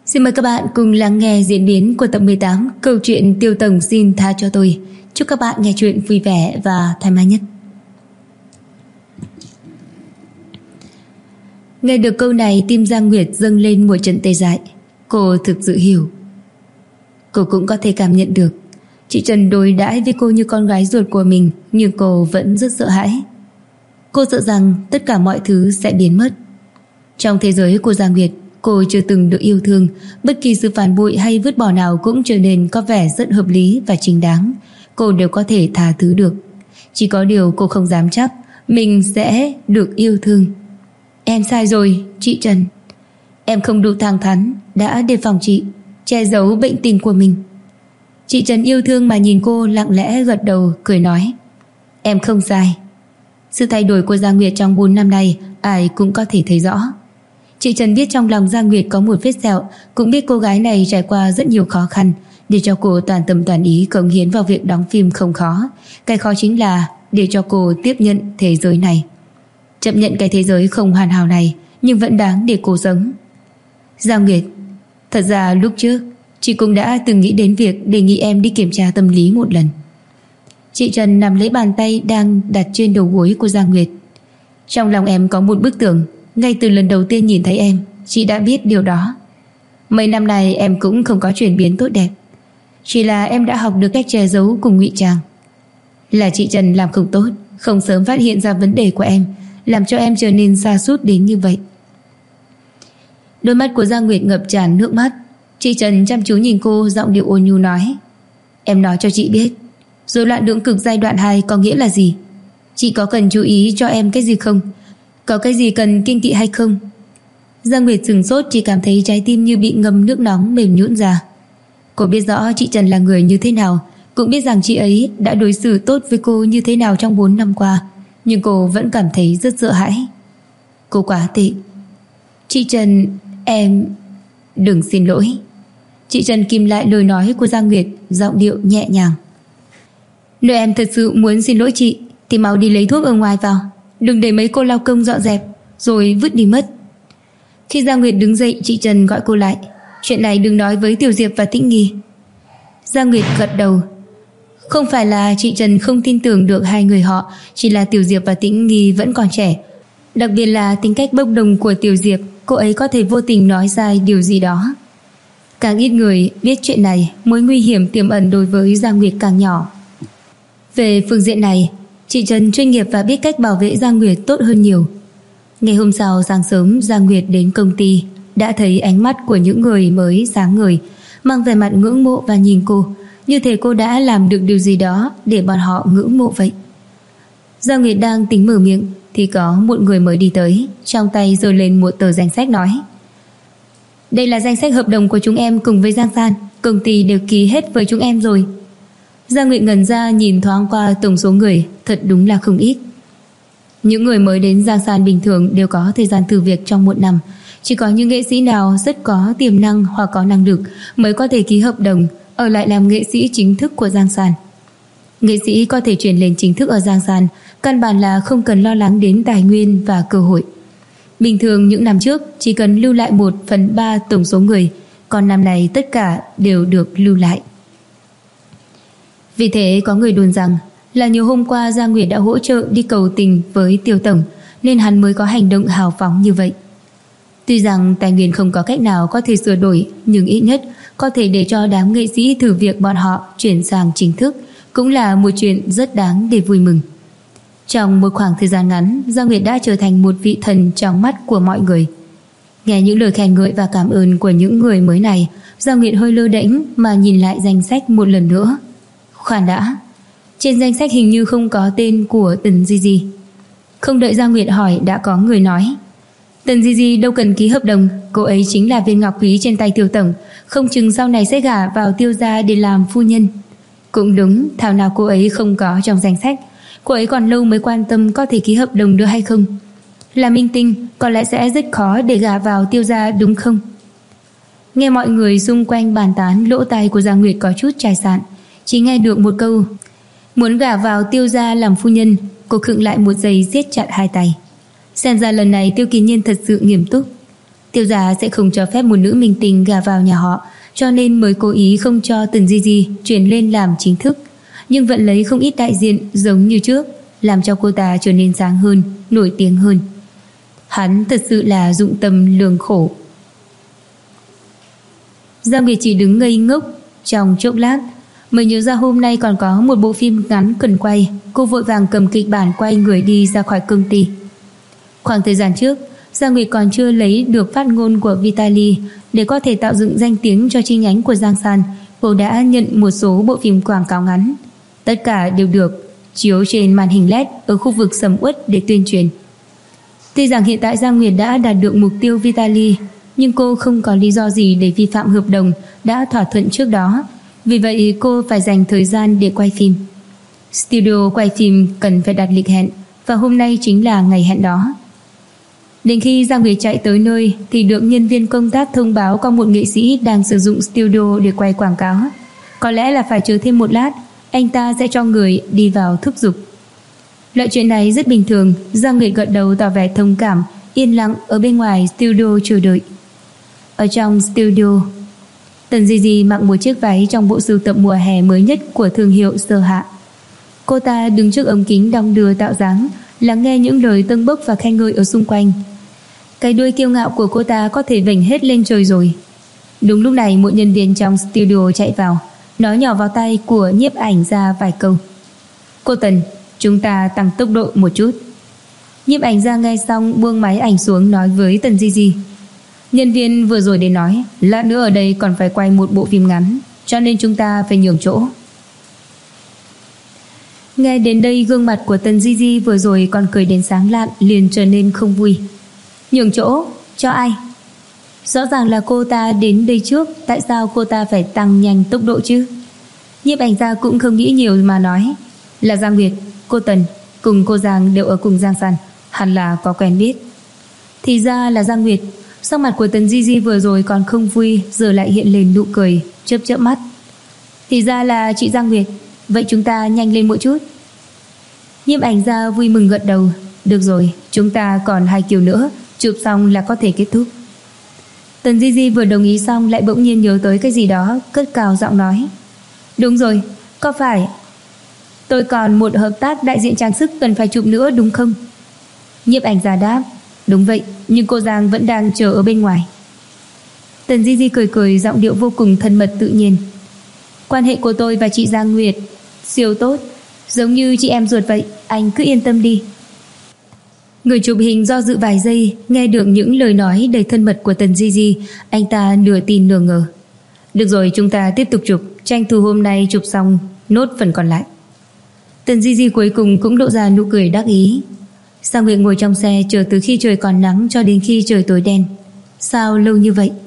Xin mời các bạn cùng lắng nghe diễn biến của tập 18 câu chuyện Tiêu Tổng xin tha cho tôi. Chúc các bạn nghe chuyện vui vẻ và thoải mái nhất. Nghe được câu này, tim Giang Nguyệt dâng lên một trận tê dại. Cô thực sự hiểu. Cô cũng có thể cảm nhận được chị Trần đối đãi với cô như con gái ruột của mình, nhưng cô vẫn rất sợ hãi. Cô sợ rằng tất cả mọi thứ sẽ biến mất. Trong thế giới của Giang Nguyệt, cô chưa từng được yêu thương. Bất kỳ sự phản bội hay vứt bỏ nào cũng trở nên có vẻ rất hợp lý và chính đáng. Cô đều có thể tha thứ được. Chỉ có điều cô không dám chắc mình sẽ được yêu thương. Em sai rồi, chị Trần. Em không đủ thẳng thắn, đã đề phòng chị, che giấu bệnh tình của mình. Chị Trần yêu thương mà nhìn cô, lặng lẽ gật đầu cười nói: Em không sai. Sự thay đổi của Giang Nguyệt trong 4 năm nay ai cũng có thể thấy rõ. Chị Trần biết trong lòng Giang Nguyệt có một vết sẹo, cũng biết cô gái này trải qua rất nhiều khó khăn. Để cho cô toàn tâm toàn ý cống hiến vào việc đóng phim không khó. Cái khó chính là để cho cô tiếp nhận thế giới này, chấp nhận cái thế giới không hoàn hảo này, nhưng vẫn đáng để cô sống. Giang Nguyệt, thật ra lúc trước chị cũng đã từng nghĩ đến việc đề nghị em đi kiểm tra tâm lý một lần. Chị Trần nắm lấy bàn tay đang đặt trên đầu gối của Giang Nguyệt. Trong lòng em có một bức tường. Ngay từ lần đầu tiên nhìn thấy em, chị đã biết điều đó. Mấy năm nay em cũng không có chuyển biến tốt đẹp, chỉ là em đã học được cách che giấu cùng ngụy trang. Là chị Trần làm không tốt, không sớm phát hiện ra vấn đề của em, làm cho em trở nên sa sút đến như vậy. Đôi mắt của Giang Nguyệt ngập tràn nước mắt. Chị Trần chăm chú nhìn cô, giọng điệu ôn nhu nói: Em nói cho chị biết, rối loạn lưỡng cực giai đoạn 2 có nghĩa là gì? Chị có cần chú ý cho em cái gì không? Có cái gì cần kiêng kỵ hay không? Giang Nguyệt sửng sốt, chỉ cảm thấy trái tim như bị ngâm nước nóng mềm nhũn ra. Cô biết rõ chị Trần là người như thế nào, cũng biết rằng chị ấy đã đối xử tốt với cô như thế nào trong 4 năm qua, nhưng cô vẫn cảm thấy rất sợ hãi. Cô quá tệ. Chị Trần, em... Đừng xin lỗi. Chị Trần kìm lại lời nói của Giang Nguyệt, giọng điệu nhẹ nhàng. Nếu em thật sự muốn xin lỗi chị thì mau đi lấy thuốc ở ngoài vào, đừng để mấy cô lao công dọn dẹp rồi vứt đi mất. Khi Giang Nguyệt đứng dậy, chị Trần gọi cô lại: Chuyện này đừng nói với Tiểu Diệp và Tĩnh Nghi. Giang Nguyệt gật đầu. Không phải là chị Trần không tin tưởng được hai người họ, chỉ là Tiểu Diệp và Tĩnh Nghi vẫn còn trẻ. Đặc biệt là tính cách bốc đồng của Tiểu Diệp, cô ấy có thể vô tình nói sai điều gì đó. Càng ít người biết chuyện này, mối nguy hiểm tiềm ẩn đối với Giang Nguyệt càng nhỏ. Về phương diện này, chị Trần chuyên nghiệp và biết cách bảo vệ Giang Nguyệt tốt hơn nhiều. Ngày hôm sau sáng sớm, Giang Nguyệt đến công ty, đã thấy ánh mắt của những người mới sáng ngời, mang vẻ mặt ngưỡng mộ và nhìn cô, như thể cô đã làm được điều gì đó để bọn họ ngưỡng mộ vậy. Giang Nguyệt đang tính mở miệng thì có một người mới đi tới, trong tay giơ lên một tờ danh sách nói: Đây là danh sách hợp đồng của chúng em cùng với Giang San, công ty đều ký hết với chúng em rồi. Giang Nguyệt ngẩn ra nhìn thoáng qua tổng số người, thật đúng là không ít. Những người mới đến Giang San bình thường đều có thời gian thử việc trong 1 năm. Chỉ có những nghệ sĩ nào rất có tiềm năng hoặc có năng lực mới có thể ký hợp đồng ở lại làm nghệ sĩ chính thức của Giang San. Nghệ sĩ có thể chuyển lên chính thức ở Giang San căn bản là không cần lo lắng đến tài nguyên và cơ hội. Bình thường những năm trước chỉ cần lưu lại 1/3 tổng số người, còn năm nay tất cả đều được lưu lại. Vì thế có người đồn rằng là nhiều hôm qua Giang Nguyệt đã hỗ trợ đi cầu tình với Tiêu Tổng, nên hắn mới có hành động hào phóng như vậy. Tuy rằng tài nguyên không có cách nào có thể sửa đổi, nhưng ít nhất có thể để cho đám nghệ sĩ thử việc bọn họ chuyển sang chính thức, cũng là một chuyện rất đáng để vui mừng. Trong một khoảng thời gian ngắn, Giang Nguyệt đã trở thành một vị thần trong mắt của mọi người. Nghe những lời khen ngợi và cảm ơn của những người mới này, Giang Nguyệt hơi lơ đễnh mà nhìn lại danh sách một lần nữa. Khoan đã, trên danh sách hình như không có tên của Tần Di Di. Không đợi Giang Nguyệt hỏi đã có người nói: Tần Di Di đâu cần ký hợp đồng, cô ấy chính là viên ngọc quý trên tay Tiêu Tổng, không chừng sau này sẽ gả vào Tiêu gia để làm phu nhân. Cũng đúng, thảo nào cô ấy không có trong danh sách. Cô ấy còn lâu mới quan tâm có thể ký hợp đồng được hay không. Là minh tinh có lẽ sẽ rất khó để gả vào Tiêu gia đúng không? Nghe mọi người xung quanh bàn tán, lỗ tai của Giang Nguyệt có chút chai sạn, chỉ nghe được một câu: Muốn gả vào Tiêu gia làm phu nhân. Cô khựng lại một giây, siết chặt hai tay. Xem ra lần này Tiêu Kỳ Nhiên thật sự nghiêm túc. Tiêu gia sẽ không cho phép một nữ minh tinh gả vào nhà họ, cho nên mới cố ý không cho Tần Di Di chuyển lên làm chính thức, nhưng vẫn lấy không ít đại diện giống như trước, làm cho cô ta trở nên sáng hơn, nổi tiếng hơn. Hắn thật sự là dụng tâm lương khổ. Giang Nguyệt chỉ đứng ngây ngốc trong chốc lát, mới nhớ ra hôm nay còn có một bộ phim ngắn cần quay. Cô vội vàng cầm kịch bản quay người đi ra khỏi công ty. Khoảng thời gian trước, Giang Nguyệt còn chưa lấy được phát ngôn của Vitaly để có thể tạo dựng danh tiếng cho chi nhánh của Giang San. Cô đã nhận một số bộ phim quảng cáo ngắn, tất cả đều được chiếu trên màn hình LED ở khu vực sầm uất để tuyên truyền. Tuy rằng hiện tại Giang Nguyệt đã đạt được mục tiêu Vitaly, nhưng cô không có lý do gì để vi phạm hợp đồng đã thỏa thuận trước đó. Vì vậy cô phải dành thời gian để quay phim. Studio quay phim cần phải đặt lịch hẹn, và hôm nay chính là ngày hẹn đó. Đến khi Giang Nguyệt chạy tới nơi thì được nhân viên công tác thông báo có một nghệ sĩ đang sử dụng studio để quay quảng cáo. Có lẽ là phải chờ thêm một lát, anh ta sẽ cho người đi vào thúc giục. Loại chuyện này rất bình thường. Giang Nguyệt gật đầu tỏ vẻ thông cảm, yên lặng ở bên ngoài studio chờ đợi. Ở trong studio, Tần Di Di mặc một chiếc váy trong bộ sưu tập mùa hè mới nhất của thương hiệu Sơ Hạ. Cô ta đứng trước ống kính đong đưa tạo dáng, lắng nghe những lời tâng bốc và khen ngợi ở xung quanh. Cái đuôi kiêu ngạo của cô ta có thể vểnh hết lên trời rồi. Đúng lúc này một nhân viên trong studio chạy vào, nói nhỏ vào tay của nhiếp ảnh gia vài câu. Cô Tần, chúng ta tăng tốc độ một chút. Nhiếp ảnh gia nghe xong buông máy ảnh xuống nói với Tần Di Di. Nhân viên vừa rồi đến nói, lát nữa ở đây còn phải quay một bộ phim ngắn, cho nên chúng ta phải nhường chỗ. Nghe đến đây, gương mặt của Tần Di Di vừa rồi còn cười đến sáng lạn liền trở nên không vui. Nhường chỗ? Cho ai? Rõ ràng là cô ta đến đây trước, tại sao cô ta phải tăng nhanh tốc độ chứ? Nhiếp ảnh gia cũng không nghĩ nhiều mà nói. Là Giang Nguyệt, cô Tần cùng cô Giang đều ở cùng Giang San, hẳn là có quen biết. Thì ra là Giang Nguyệt. Sắc mặt của Tần Di Di vừa rồi còn không vui, giờ lại hiện lên nụ cười, chớp chớp mắt. Thì ra là chị Giang Nguyệt, vậy chúng ta nhanh lên một chút. Nhiếp ảnh gia vui mừng gật đầu. Được rồi, chúng ta còn 2 kiểu nữa, chụp xong là có thể kết thúc. Tần Di Di vừa đồng ý xong lại bỗng nhiên nhớ tới cái gì đó, cất cao giọng nói. Đúng rồi, có phải tôi còn một hợp tác đại diện trang sức cần phải chụp nữa đúng không? Nhiếp ảnh gia đáp. Đúng vậy, nhưng cô Giang vẫn đang chờ ở bên ngoài. Tần Di Di cười cười, giọng điệu vô cùng thân mật tự nhiên. Quan hệ của tôi và chị Giang Nguyệt siêu tốt, giống như chị em ruột vậy, anh cứ yên tâm đi. Người chụp hình do dự vài giây, nghe được những lời nói đầy thân mật của Tần Di Di, anh ta nửa tin nửa ngờ. Được rồi, chúng ta tiếp tục chụp, tranh thủ hôm nay chụp xong nốt phần còn lại. Tần Di Di cuối cùng cũng lộ ra nụ cười đắc ý. Giang Nguyệt ngồi trong xe chờ từ khi trời còn nắng cho đến khi trời tối đen. Sao lâu như vậy?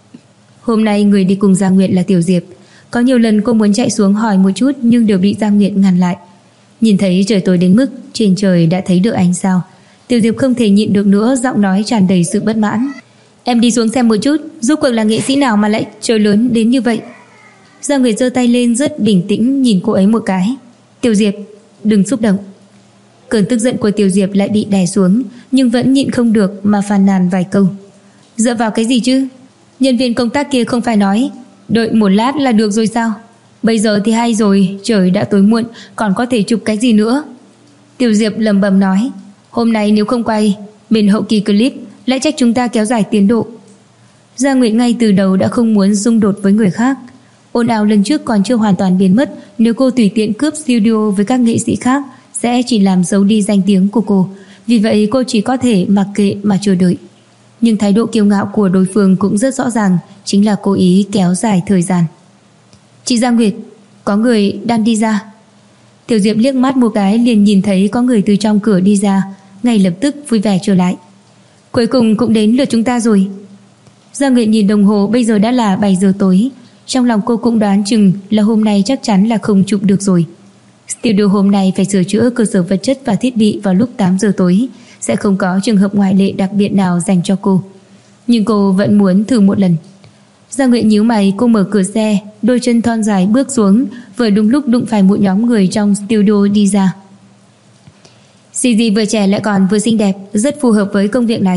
Hôm nay người đi cùng Giang Nguyệt là Tiểu Diệp. Có nhiều lần cô muốn chạy xuống hỏi một chút nhưng đều bị Giang Nguyệt ngăn lại. Nhìn thấy trời tối đến mức trên trời đã thấy được ánh sao, Tiểu Diệp không thể nhịn được nữa, giọng nói tràn đầy sự bất mãn. Em đi xuống xem một chút, rốt cuộc là nghệ sĩ nào mà lại trời lớn đến như vậy? Giang Nguyệt giơ tay lên rất bình tĩnh nhìn cô ấy một cái. Tiểu Diệp, đừng xúc động. Cơn tức giận của Tiểu Diệp lại bị đè xuống, nhưng vẫn nhịn không được mà phàn nàn vài câu. Dựa vào cái gì chứ? Nhân viên công tác kia không phải nói đợi một lát là được rồi sao? Bây giờ thì hay rồi, trời đã tối muộn, còn có thể chụp cái gì nữa? Tiểu Diệp lẩm bẩm nói. Hôm nay nếu không quay, bên hậu kỳ clip lại trách chúng ta kéo dài tiến độ. Giang Nguyệt ngay từ đầu đã không muốn xung đột với người khác. Ồn ào lần trước còn chưa hoàn toàn biến mất, nếu cô tùy tiện cướp studio với các nghệ sĩ khác sẽ chỉ làm xấu đi danh tiếng của cô. Vì vậy cô chỉ có thể mặc kệ mà chờ đợi. Nhưng thái độ kiêu ngạo của đối phương cũng rất rõ ràng, chính là cố ý kéo dài thời gian. Chị Giang Nguyệt, có người đang đi ra. Tiểu Diệp liếc mắt một cái liền nhìn thấy có người từ trong cửa đi ra, ngay lập tức vui vẻ trở lại. Cuối cùng cũng đến lượt chúng ta rồi. Giang Nguyệt nhìn đồng hồ, bây giờ đã là 7 giờ tối. Trong lòng cô cũng đoán chừng là hôm nay chắc chắn là không chụp được rồi. Studio hôm nay phải sửa chữa cơ sở vật chất và thiết bị vào lúc 8 giờ tối, sẽ không có trường hợp ngoại lệ đặc biệt nào dành cho cô. Nhưng cô vẫn muốn thử một lần. Giang Nguyệt nhíu mày, cô mở cửa xe, đôi chân thon dài bước xuống, vừa đúng lúc đụng phải một nhóm người trong studio đi ra. Gigi vừa trẻ lại còn vừa xinh đẹp, rất phù hợp với công việc này.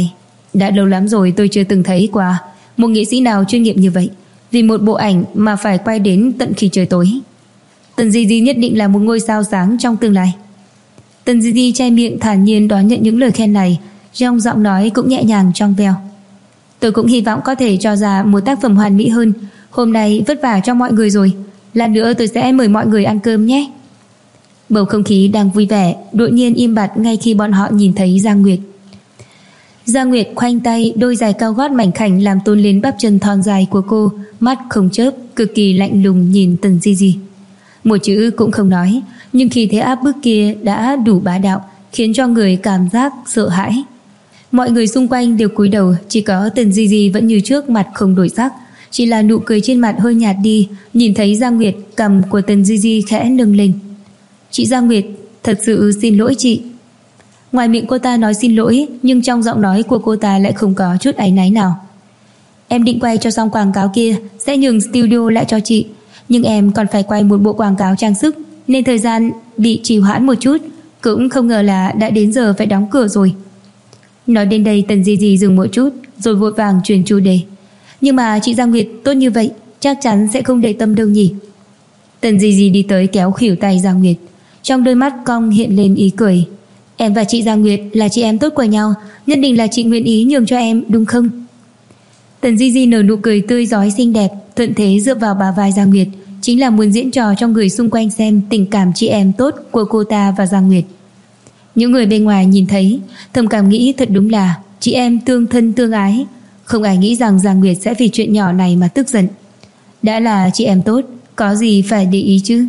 Đã lâu lắm rồi tôi chưa từng thấy qua một nghệ sĩ nào chuyên nghiệp như vậy, vì một bộ ảnh mà phải quay đến tận khi trời tối. Tần Di Di nhất định là một ngôi sao sáng trong tương lai. Tần Di Di che miệng thản nhiên đón nhận những lời khen này, trong giọng nói cũng nhẹ nhàng trong veo. Tôi cũng hy vọng có thể cho ra một tác phẩm hoàn mỹ hơn. Hôm nay vất vả cho mọi người rồi, lát nữa tôi sẽ mời mọi người ăn cơm nhé. Bầu không khí đang vui vẻ đột nhiên im bặt ngay khi bọn họ nhìn thấy Giang Nguyệt. Giang Nguyệt khoanh tay, đôi giày cao gót mảnh khảnh làm tôn lên bắp chân thon dài của cô, mắt không chớp, cực kỳ lạnh lùng nhìn Tần Di Di. Một chữ cũng không nói, nhưng khí thế áp bức kia đã đủ bá đạo, khiến cho người cảm giác sợ hãi. Mọi người xung quanh đều cúi đầu, chỉ có Tần Di Di vẫn như trước, mặt không đổi sắc, chỉ là nụ cười trên mặt hơi nhạt đi. Nhìn thấy Giang Nguyệt, cằm của Tần Di Di khẽ nâng lên. Chị Giang Nguyệt, thật sự xin lỗi chị. Ngoài miệng cô ta nói xin lỗi, nhưng trong giọng nói của cô ta lại không có chút áy náy nào. Em định quay cho xong quảng cáo kia sẽ nhường studio lại cho chị, nhưng em còn phải quay một bộ quảng cáo trang sức, nên thời gian bị trì hoãn một chút. Cũng không ngờ là đã đến giờ phải đóng cửa rồi. Nói đến đây Tần Di Di dừng một chút, rồi vội vàng chuyển chủ đề. Nhưng mà chị Giang Nguyệt tốt như vậy, chắc chắn sẽ không để tâm đâu nhỉ. Tần Di Di đi tới kéo khuỷu tay Giang Nguyệt, trong đôi mắt cong hiện lên ý cười. Em và chị Giang Nguyệt là chị em tốt của nhau, nhất định là chị nguyện ý nhường cho em đúng không? Tần Di Di nở nụ cười tươi rói xinh đẹp, thuận thế dựa vào bả vai Giang Nguyệt, chính là muốn diễn trò cho người xung quanh xem tình cảm chị em tốt của cô ta và Giang Nguyệt. Những người bên ngoài nhìn thấy thầm cảm nghĩ thật đúng là chị em tương thân tương ái. Không ai nghĩ rằng Giang Nguyệt sẽ vì chuyện nhỏ này mà tức giận. Đã là chị em tốt, có gì phải để ý chứ.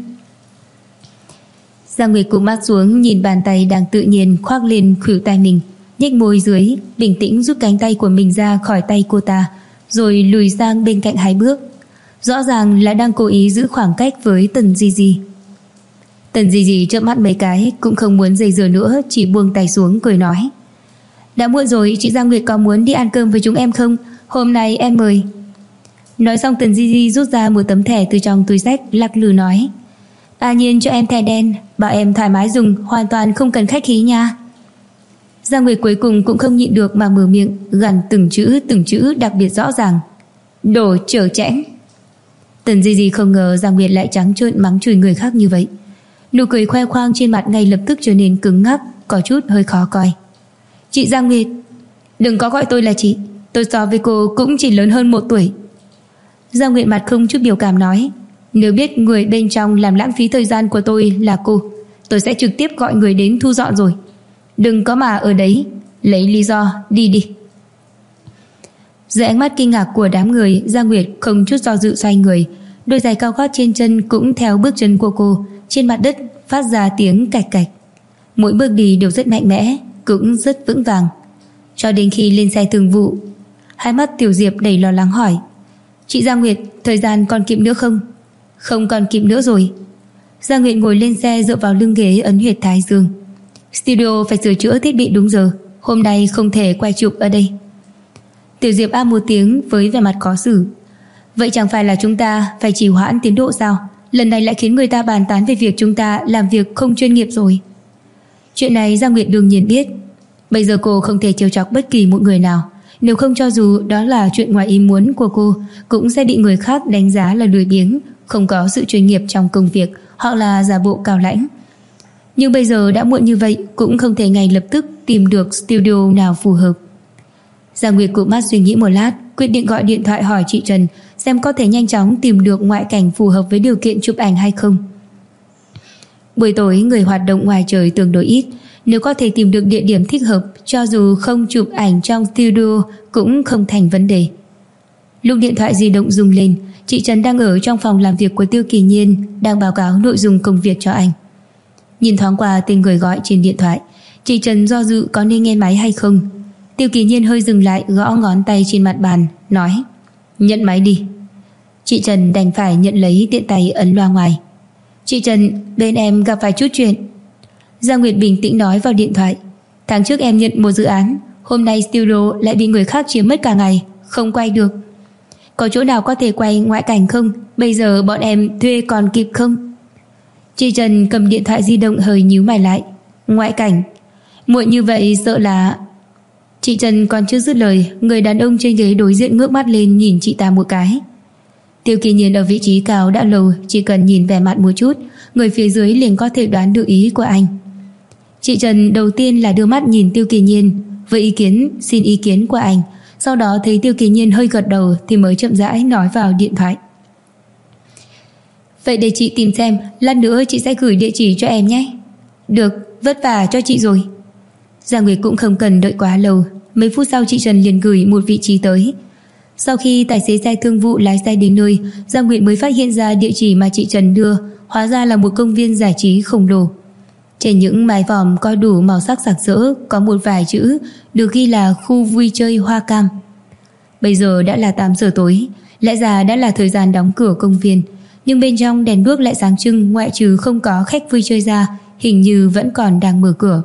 Giang Nguyệt cụp mắt xuống, nhìn bàn tay đang tự nhiên khoác lên khuỷu tay mình, nhếch môi dưới, bình tĩnh rút cánh tay của mình ra khỏi tay cô ta, rồi lùi sang bên cạnh 2 bước. Rõ ràng là đang cố ý giữ khoảng cách với Tần Di Di. Tần Di Di chớp mắt mấy cái, cũng không muốn dây dưa nữa, chỉ buông tay xuống cười nói. Đã muộn rồi, chị Giang Nguyệt có muốn đi ăn cơm với chúng em không? Hôm nay em mời. Nói xong Tần Di Di rút ra một tấm thẻ từ trong túi xách, lắc lư nói. À nhiên cho em thẻ đen, bảo em thoải mái dùng, hoàn toàn không cần khách khí nha. Giang Nguyệt cuối cùng cũng không nhịn được mà mở miệng, gằn từng chữ đặc biệt rõ ràng. Đồ chở chẽn. Tần Di Di không ngờ Giang Nguyệt lại trắng trợn mắng chửi người khác như vậy. Nụ cười khoe khoang trên mặt ngay lập tức trở nên cứng ngắc, có chút hơi khó coi. Chị Giang Nguyệt, đừng có gọi tôi là chị, tôi so với cô cũng chỉ lớn hơn 1 tuổi. Giang Nguyệt mặt không chút biểu cảm nói. Nếu biết người bên trong làm lãng phí thời gian của tôi là cô, tôi sẽ trực tiếp gọi người đến thu dọn rồi. Đừng có mà ở đấy lấy lý do đi đi. Dưới ánh mắt kinh ngạc của đám người, Giang Nguyệt không chút do dự xoay người, đôi giày cao gót trên chân cũng theo bước chân của cô trên mặt đất phát ra tiếng cạch cạch. Mỗi bước đi đều rất mạnh mẽ, cũng rất vững vàng. Cho đến khi lên xe thường vụ, hai mắt Tiểu Diệp đầy lo lắng hỏi. Chị Giang Nguyệt, thời gian còn kịp nữa không? Không còn kịp nữa rồi. Giang Nguyệt ngồi lên xe dựa vào lưng ghế ấn huyệt thái dương. Studio phải sửa chữa thiết bị đúng giờ, hôm nay không thể quay chụp ở đây. Tiểu Diệp a một tiếng với vẻ mặt khó xử. Vậy chẳng phải là chúng ta phải trì hoãn tiến độ sao? Lần này lại khiến người ta bàn tán về việc chúng ta làm việc không chuyên nghiệp rồi. Chuyện này Giang Nguyệt đương nhiên biết. Bây giờ cô không thể trêu chọc bất kỳ một người nào, nếu không cho dù đó là chuyện ngoài ý muốn của cô cũng sẽ bị người khác đánh giá là lười biếng, không có sự chuyên nghiệp trong công việc, hoặc là giả bộ cao lãnh. Nhưng bây giờ đã muộn như vậy, cũng không thể ngay lập tức tìm được studio nào phù hợp. Giang Nguyệt cụp mắt suy nghĩ một lát, quyết định gọi điện thoại hỏi chị Trần xem có thể nhanh chóng tìm được ngoại cảnh phù hợp với điều kiện chụp ảnh hay không. Buổi tối người hoạt động ngoài trời tương đối ít, nếu có thể tìm được địa điểm thích hợp, cho dù không chụp ảnh trong studio cũng không thành vấn đề. Lúc điện thoại di động rung lên, chị Trần đang ở trong phòng làm việc của Tiêu Kỳ Nhiên, đang báo cáo nội dung công việc cho anh. Nhìn thoáng qua tên người gọi trên điện thoại, chị Trần do dự có nên nghe máy hay không. Tiêu Kỳ Nhiên hơi dừng lại, gõ ngón tay trên mặt bàn, nói: Nhận máy đi. Chị Trần đành phải nhận lấy, tiện tay ấn loa ngoài. Chị Trần, bên em gặp phải chút chuyện. Giang Nguyệt bình tĩnh nói vào điện thoại. Tháng trước em nhận một dự án, hôm nay studio lại bị người khác chiếm mất cả ngày, không quay được. Có chỗ nào có thể quay ngoại cảnh không? Bây giờ bọn em thuê còn kịp không? Chị Trần cầm điện thoại di động hơi nhíu mày lại. Ngoại cảnh? Muộn như vậy sợ là... Chị Trần còn chưa dứt lời, người đàn ông trên ghế đối diện ngước mắt lên nhìn chị ta một cái. Tiêu Kỳ Nhiên ở vị trí cao đã lâu, chỉ cần nhìn vẻ mặt một chút, người phía dưới liền có thể đoán được ý của anh. Chị Trần đầu tiên là đưa mắt nhìn Tiêu Kỳ Nhiên với xin ý kiến của anh. Sau đó thấy Tiêu Kỳ Nhiên hơi gật đầu thì mới chậm rãi nói vào điện thoại. Vậy để chị tìm xem, lát nữa chị sẽ gửi địa chỉ cho em nhé. Được, vất vả cho chị rồi. Giang Nguyệt cũng không cần đợi quá lâu. Mấy phút sau chị Trần liền gửi một vị trí tới. Sau khi tài xế xe thương vụ lái xe đến nơi, Giang Nguyệt mới phát hiện ra địa chỉ mà chị Trần đưa hóa ra là một công viên giải trí khổng lồ. Trên những mái vòm có đủ màu sắc sặc sỡ có một vài chữ được ghi là khu vui chơi Hoa Cam. Bây giờ đã là 8 giờ tối, lẽ ra đã là thời gian đóng cửa công viên, nhưng bên trong đèn đuốc lại sáng trưng, ngoại trừ không có khách vui chơi ra, hình như vẫn còn đang mở cửa.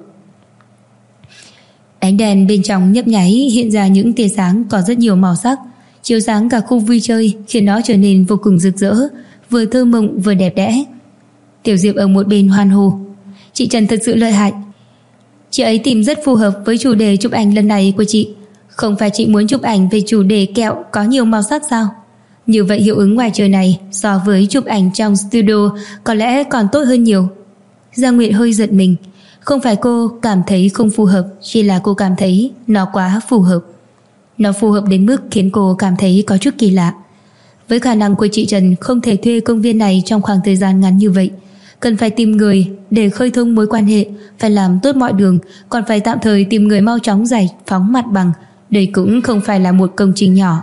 Ánh đèn bên trong nhấp nháy hiện ra những tia sáng có rất nhiều màu sắc, chiếu sáng cả khu vui chơi khiến nó trở nên vô cùng rực rỡ, vừa thơ mộng vừa đẹp đẽ. Tiểu Diệp ở một bên hoan hô. Chị Trần thật sự lợi hại. Chị ấy tìm rất phù hợp với chủ đề chụp ảnh lần này của chị. Không phải chị muốn chụp ảnh về chủ đề kẹo có nhiều màu sắc sao? Như vậy hiệu ứng ngoài trời này so với chụp ảnh trong studio có lẽ còn tốt hơn nhiều. Giang Nguyệt hơi giật mình. Không phải cô cảm thấy không phù hợp, chỉ là cô cảm thấy nó quá phù hợp. Nó phù hợp đến mức khiến cô cảm thấy có chút kỳ lạ. Với khả năng của chị Trần không thể thuê công viên này trong khoảng thời gian ngắn như vậy, cần phải tìm người để khơi thông mối quan hệ, phải làm tốt mọi đường, còn phải tạm thời tìm người mau chóng giải phóng mặt bằng. Đây cũng không phải là một công trình nhỏ.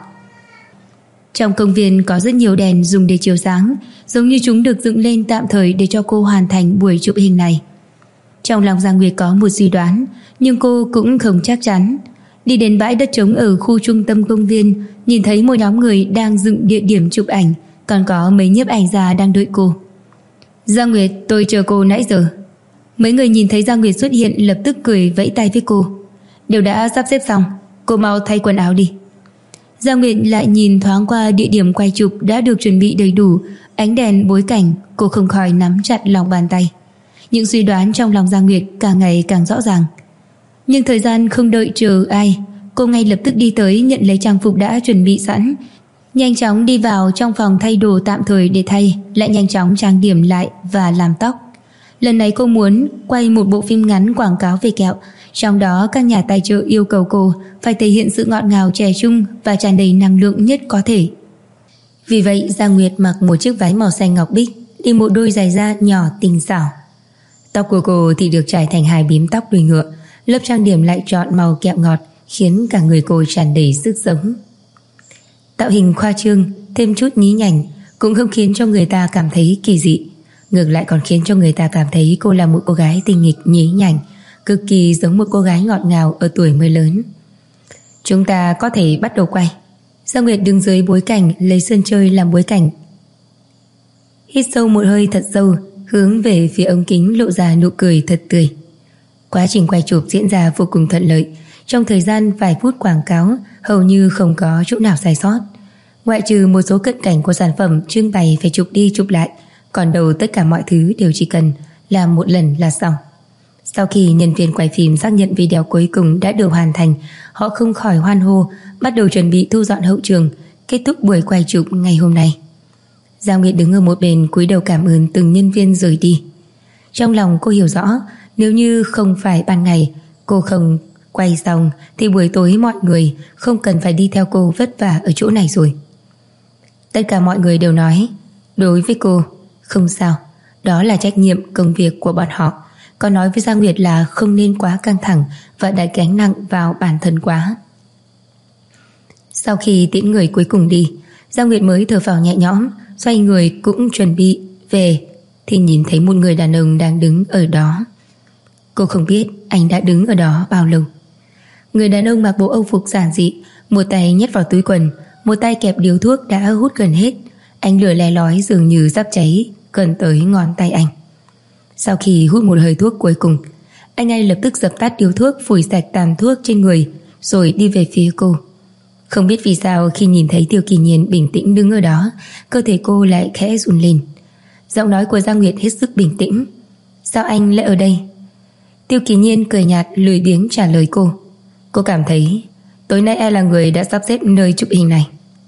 Trong công viên có rất nhiều đèn dùng để chiếu sáng, giống như chúng được dựng lên tạm thời để cho cô hoàn thành buổi chụp hình này. Trong lòng Giang Nguyệt có một suy đoán, nhưng cô cũng không chắc chắn. Đi đến bãi đất trống ở khu trung tâm công viên, nhìn thấy một nhóm người đang dựng địa điểm chụp ảnh, còn có mấy nhiếp ảnh gia đang đợi cô. Giang Nguyệt, tôi chờ cô nãy giờ. Mấy người nhìn thấy Giang Nguyệt xuất hiện lập tức cười vẫy tay với cô. Đều đã sắp xếp xong, cô mau thay quần áo đi. Giang Nguyệt lại nhìn thoáng qua địa điểm quay chụp đã được chuẩn bị đầy đủ, ánh đèn, bối cảnh, cô không khỏi nắm chặt lòng bàn tay. Những suy đoán trong lòng Giang Nguyệt càng ngày càng rõ ràng. Nhưng thời gian không đợi chờ ai, cô ngay lập tức đi tới nhận lấy trang phục đã chuẩn bị sẵn, nhanh chóng đi vào trong phòng thay đồ tạm thời để thay, lại nhanh chóng trang điểm lại và làm tóc. Lần này cô muốn quay một bộ phim ngắn quảng cáo về kẹo, trong đó các nhà tài trợ yêu cầu cô phải thể hiện sự ngọt ngào trẻ trung và tràn đầy năng lượng nhất có thể. Vì vậy Giang Nguyệt mặc một chiếc váy màu xanh ngọc bích, đi một đôi giày da nhỏ tinh xảo. Tóc của cô thì được trải thành 2 bím tóc đuôi ngựa, lớp trang điểm lại chọn màu kẹo ngọt khiến cả người cô tràn đầy sức sống. Tạo hình khoa trương, thêm chút nhí nhảnh cũng không khiến cho người ta cảm thấy kỳ dị, ngược lại còn khiến cho người ta cảm thấy cô là một cô gái tinh nghịch nhí nhảnh, cực kỳ giống một cô gái ngọt ngào ở tuổi mới lớn. Chúng ta có thể bắt đầu quay. Giang Nguyệt đứng dưới bối cảnh, lấy sân chơi làm bối cảnh. Hít sâu một hơi thật sâu, hướng về phía ống kính lộ ra nụ cười thật tươi. Quá trình quay chụp diễn ra vô cùng thuận lợi. Trong thời gian vài phút quảng cáo, hầu như không có chỗ nào sai sót. Ngoại trừ một số cận cảnh của sản phẩm trưng bày phải chụp đi chụp lại, còn đâu tất cả mọi thứ đều chỉ cần làm một lần là xong. Sau khi nhân viên quay phim xác nhận video cuối cùng đã được hoàn thành, họ không khỏi hoan hô, bắt đầu chuẩn bị thu dọn hậu trường, kết thúc buổi quay chụp ngày hôm nay. Giang Nguyệt đứng ở một bên cúi đầu cảm ơn từng nhân viên rời đi. Trong lòng cô hiểu rõ, nếu như không phải ban ngày cô không quay xong thì buổi tối mọi người không cần phải đi theo cô vất vả ở chỗ này rồi. Tất cả mọi người đều nói đối với cô không sao, đó là trách nhiệm công việc của bọn họ. Còn nói với Giang Nguyệt là không nên quá căng thẳng và đặt gánh nặng vào bản thân quá. Sau khi tiễn người cuối cùng đi, Giang Nguyệt mới thở phào nhẹ nhõm, xoay người cũng chuẩn bị về thì nhìn thấy một người đàn ông đang đứng ở đó. Cô không biết anh đã đứng ở đó bao lâu. Người đàn ông mặc bộ âu phục giản dị, một tay nhét vào túi quần, một tay kẹp điếu thuốc đã hút gần hết. Ánh lửa le lói dường như sắp cháy gần tới ngón tay anh. Sau khi hút một hơi thuốc cuối cùng, anh ngay lập tức dập tắt điếu thuốc, phủi sạch tàn thuốc trên người rồi đi về phía cô. Không biết vì sao khi nhìn thấy Tiêu Kỳ Nhiên bình tĩnh đứng ở đó, cơ thể cô lại khẽ run lên. Giọng nói của Giang Nguyệt hết sức bình tĩnh. Sao anh lại ở đây? Tiêu Kỳ Nhiên cười nhạt lười biếng trả lời cô. Cô cảm thấy tối nay ai là người đã sắp xếp nơi chụp hình này?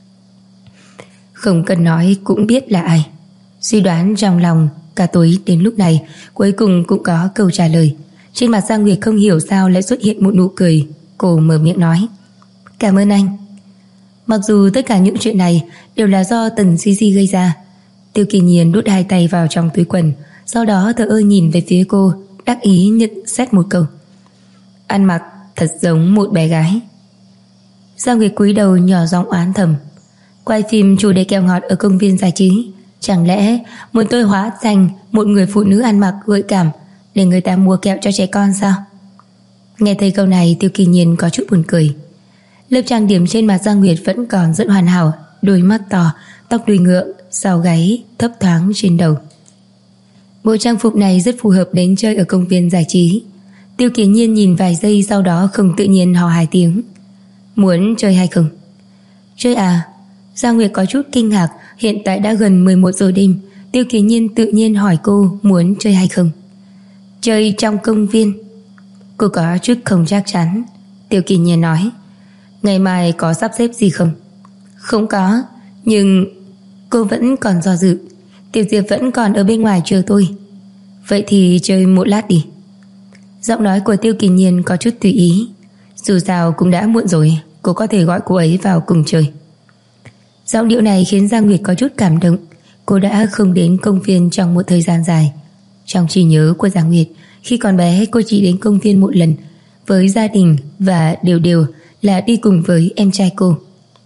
Không cần nói cũng biết là ai. Suy đoán trong lòng cả tối đến lúc này cuối cùng cũng có câu trả lời. Trên mặt Giang Nguyệt không hiểu sao lại xuất hiện một nụ cười. Cô mở miệng nói: Cảm ơn anh. Mặc dù tất cả những chuyện này đều là do Tần Di Di gây ra, Tiêu Kỳ Nhiên đút hai tay vào trong túi quần, sau đó thờ ơ nhìn về phía cô, đắc ý nhận xét một câu: Ăn mặc thật giống một bé gái. Giang Nguyệt cúi đầu nhỏ giọng oán thầm: Quay phim chủ đề kẹo ngọt ở công viên giải trí, chẳng lẽ muốn tôi hóa thành một người phụ nữ ăn mặc gợi cảm để người ta mua kẹo cho trẻ con sao? Nghe thấy câu này, Tiêu Kỳ Nhiên có chút buồn cười. Lớp trang điểm trên mặt Giang Nguyệt vẫn còn rất hoàn hảo, đôi mắt to, tóc đuôi ngựa, sau gáy thấp thoáng trên đầu. Bộ trang phục này rất phù hợp đến chơi ở công viên giải trí. Tiêu Kỳ Nhiên nhìn vài giây, sau đó không tự nhiên hò hai tiếng: Muốn chơi hay không? Chơi à? Giang Nguyệt có chút kinh ngạc. Hiện tại đã gần 11 giờ đêm. Tiêu Kỳ Nhiên tự nhiên hỏi cô muốn chơi hay không. Chơi trong công viên? Cô có chút không chắc chắn. Tiêu Kỳ Nhiên nói: Ngày mai có sắp xếp gì không? Không có. Nhưng cô vẫn còn do dự. Tiểu Diệp vẫn còn ở bên ngoài chờ tôi. Vậy thì chơi một lát đi. Giọng nói của Tiêu Kỳ Nhiên có chút tùy ý. Dù sao cũng đã muộn rồi, cô có thể gọi cô ấy vào cùng chơi. Giọng điệu này khiến Giang Nguyệt có chút cảm động. Cô đã không đến công viên trong một thời gian dài. Trong trí nhớ của Giang Nguyệt, khi còn bé cô chỉ đến công viên một lần với gia đình, và đều là đi cùng với em trai cô.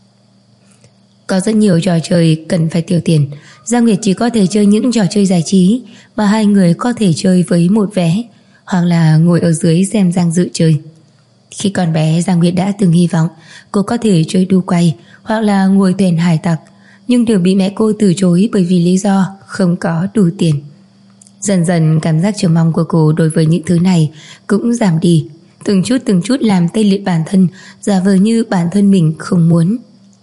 Có rất nhiều trò chơi cần phải tiêu tiền. Giang Nguyệt chỉ có thể chơi những trò chơi giải trí mà hai người có thể chơi với một vé, hoặc là ngồi ở dưới xem Giang Dự chơi. Khi còn bé, Giang Nguyệt đã từng hy vọng cô có thể chơi đu quay hoặc là ngồi thuyền hải tặc, nhưng đều bị mẹ cô từ chối bởi vì lý do không có đủ tiền. Dần dần cảm giác chờ mong của cô đối với những thứ này cũng giảm đi, từng chút làm tê liệt bản thân, giả vờ như bản thân mình không muốn.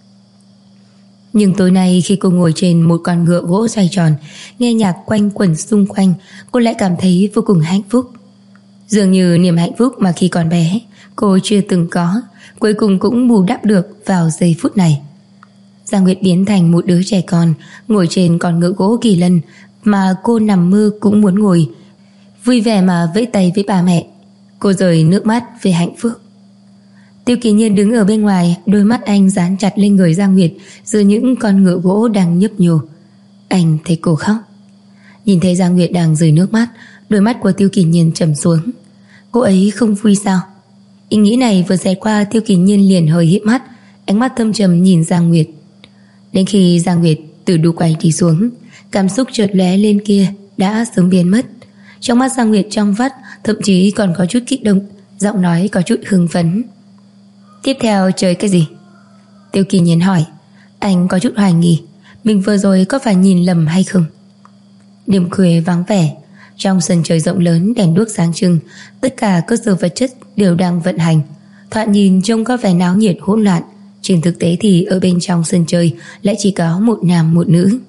Nhưng tối nay khi cô ngồi trên một con ngựa gỗ xoay tròn, nghe nhạc quanh quẩn xung quanh, cô lại cảm thấy vô cùng hạnh phúc. Dường như niềm hạnh phúc mà khi còn bé cô chưa từng có, cuối cùng cũng bù đắp được vào giây phút này. Giang Nguyệt biến thành một đứa trẻ con, ngồi trên con ngựa gỗ kỳ lân mà cô nằm mơ cũng muốn ngồi, vui vẻ mà vẫy tay với bà mẹ. Cô rơi nước mắt về hạnh phúc. Tiêu Kỳ Nhiên đứng ở bên ngoài, đôi mắt anh dán chặt lên người Giang Nguyệt giữa những con ngựa gỗ đang nhấp nhô. Anh thấy cô khóc. Nhìn thấy Giang Nguyệt đang rơi nước mắt, đôi mắt của Tiêu Kỳ Nhiên trầm xuống. Cô ấy không vui sao? Ý nghĩ này vừa xẹt qua, Tiêu Kỳ Nhiên liền hơi híp mắt, ánh mắt thâm trầm nhìn Giang Nguyệt. Đến khi Giang Nguyệt từ đu quay đi xuống, cảm xúc chợt lóe lên kia đã sớm biến mất. Trong mắt Giang Nguyệt trong vắt, thậm chí còn có chút kích động, giọng nói có chút hưng phấn. Tiếp theo chơi cái gì? Tiêu Kỳ Nhiên hỏi. Anh có chút hoài nghi mình vừa rồi có phải nhìn lầm hay không. Đêm khuya vắng vẻ, trong sân chơi rộng lớn đèn đuốc sáng trưng, tất cả cơ sở vật chất đều đang vận hành, thoạt nhìn trông có vẻ náo nhiệt hỗn loạn. Trên thực tế thì ở bên trong sân chơi lại chỉ có một nam một nữ.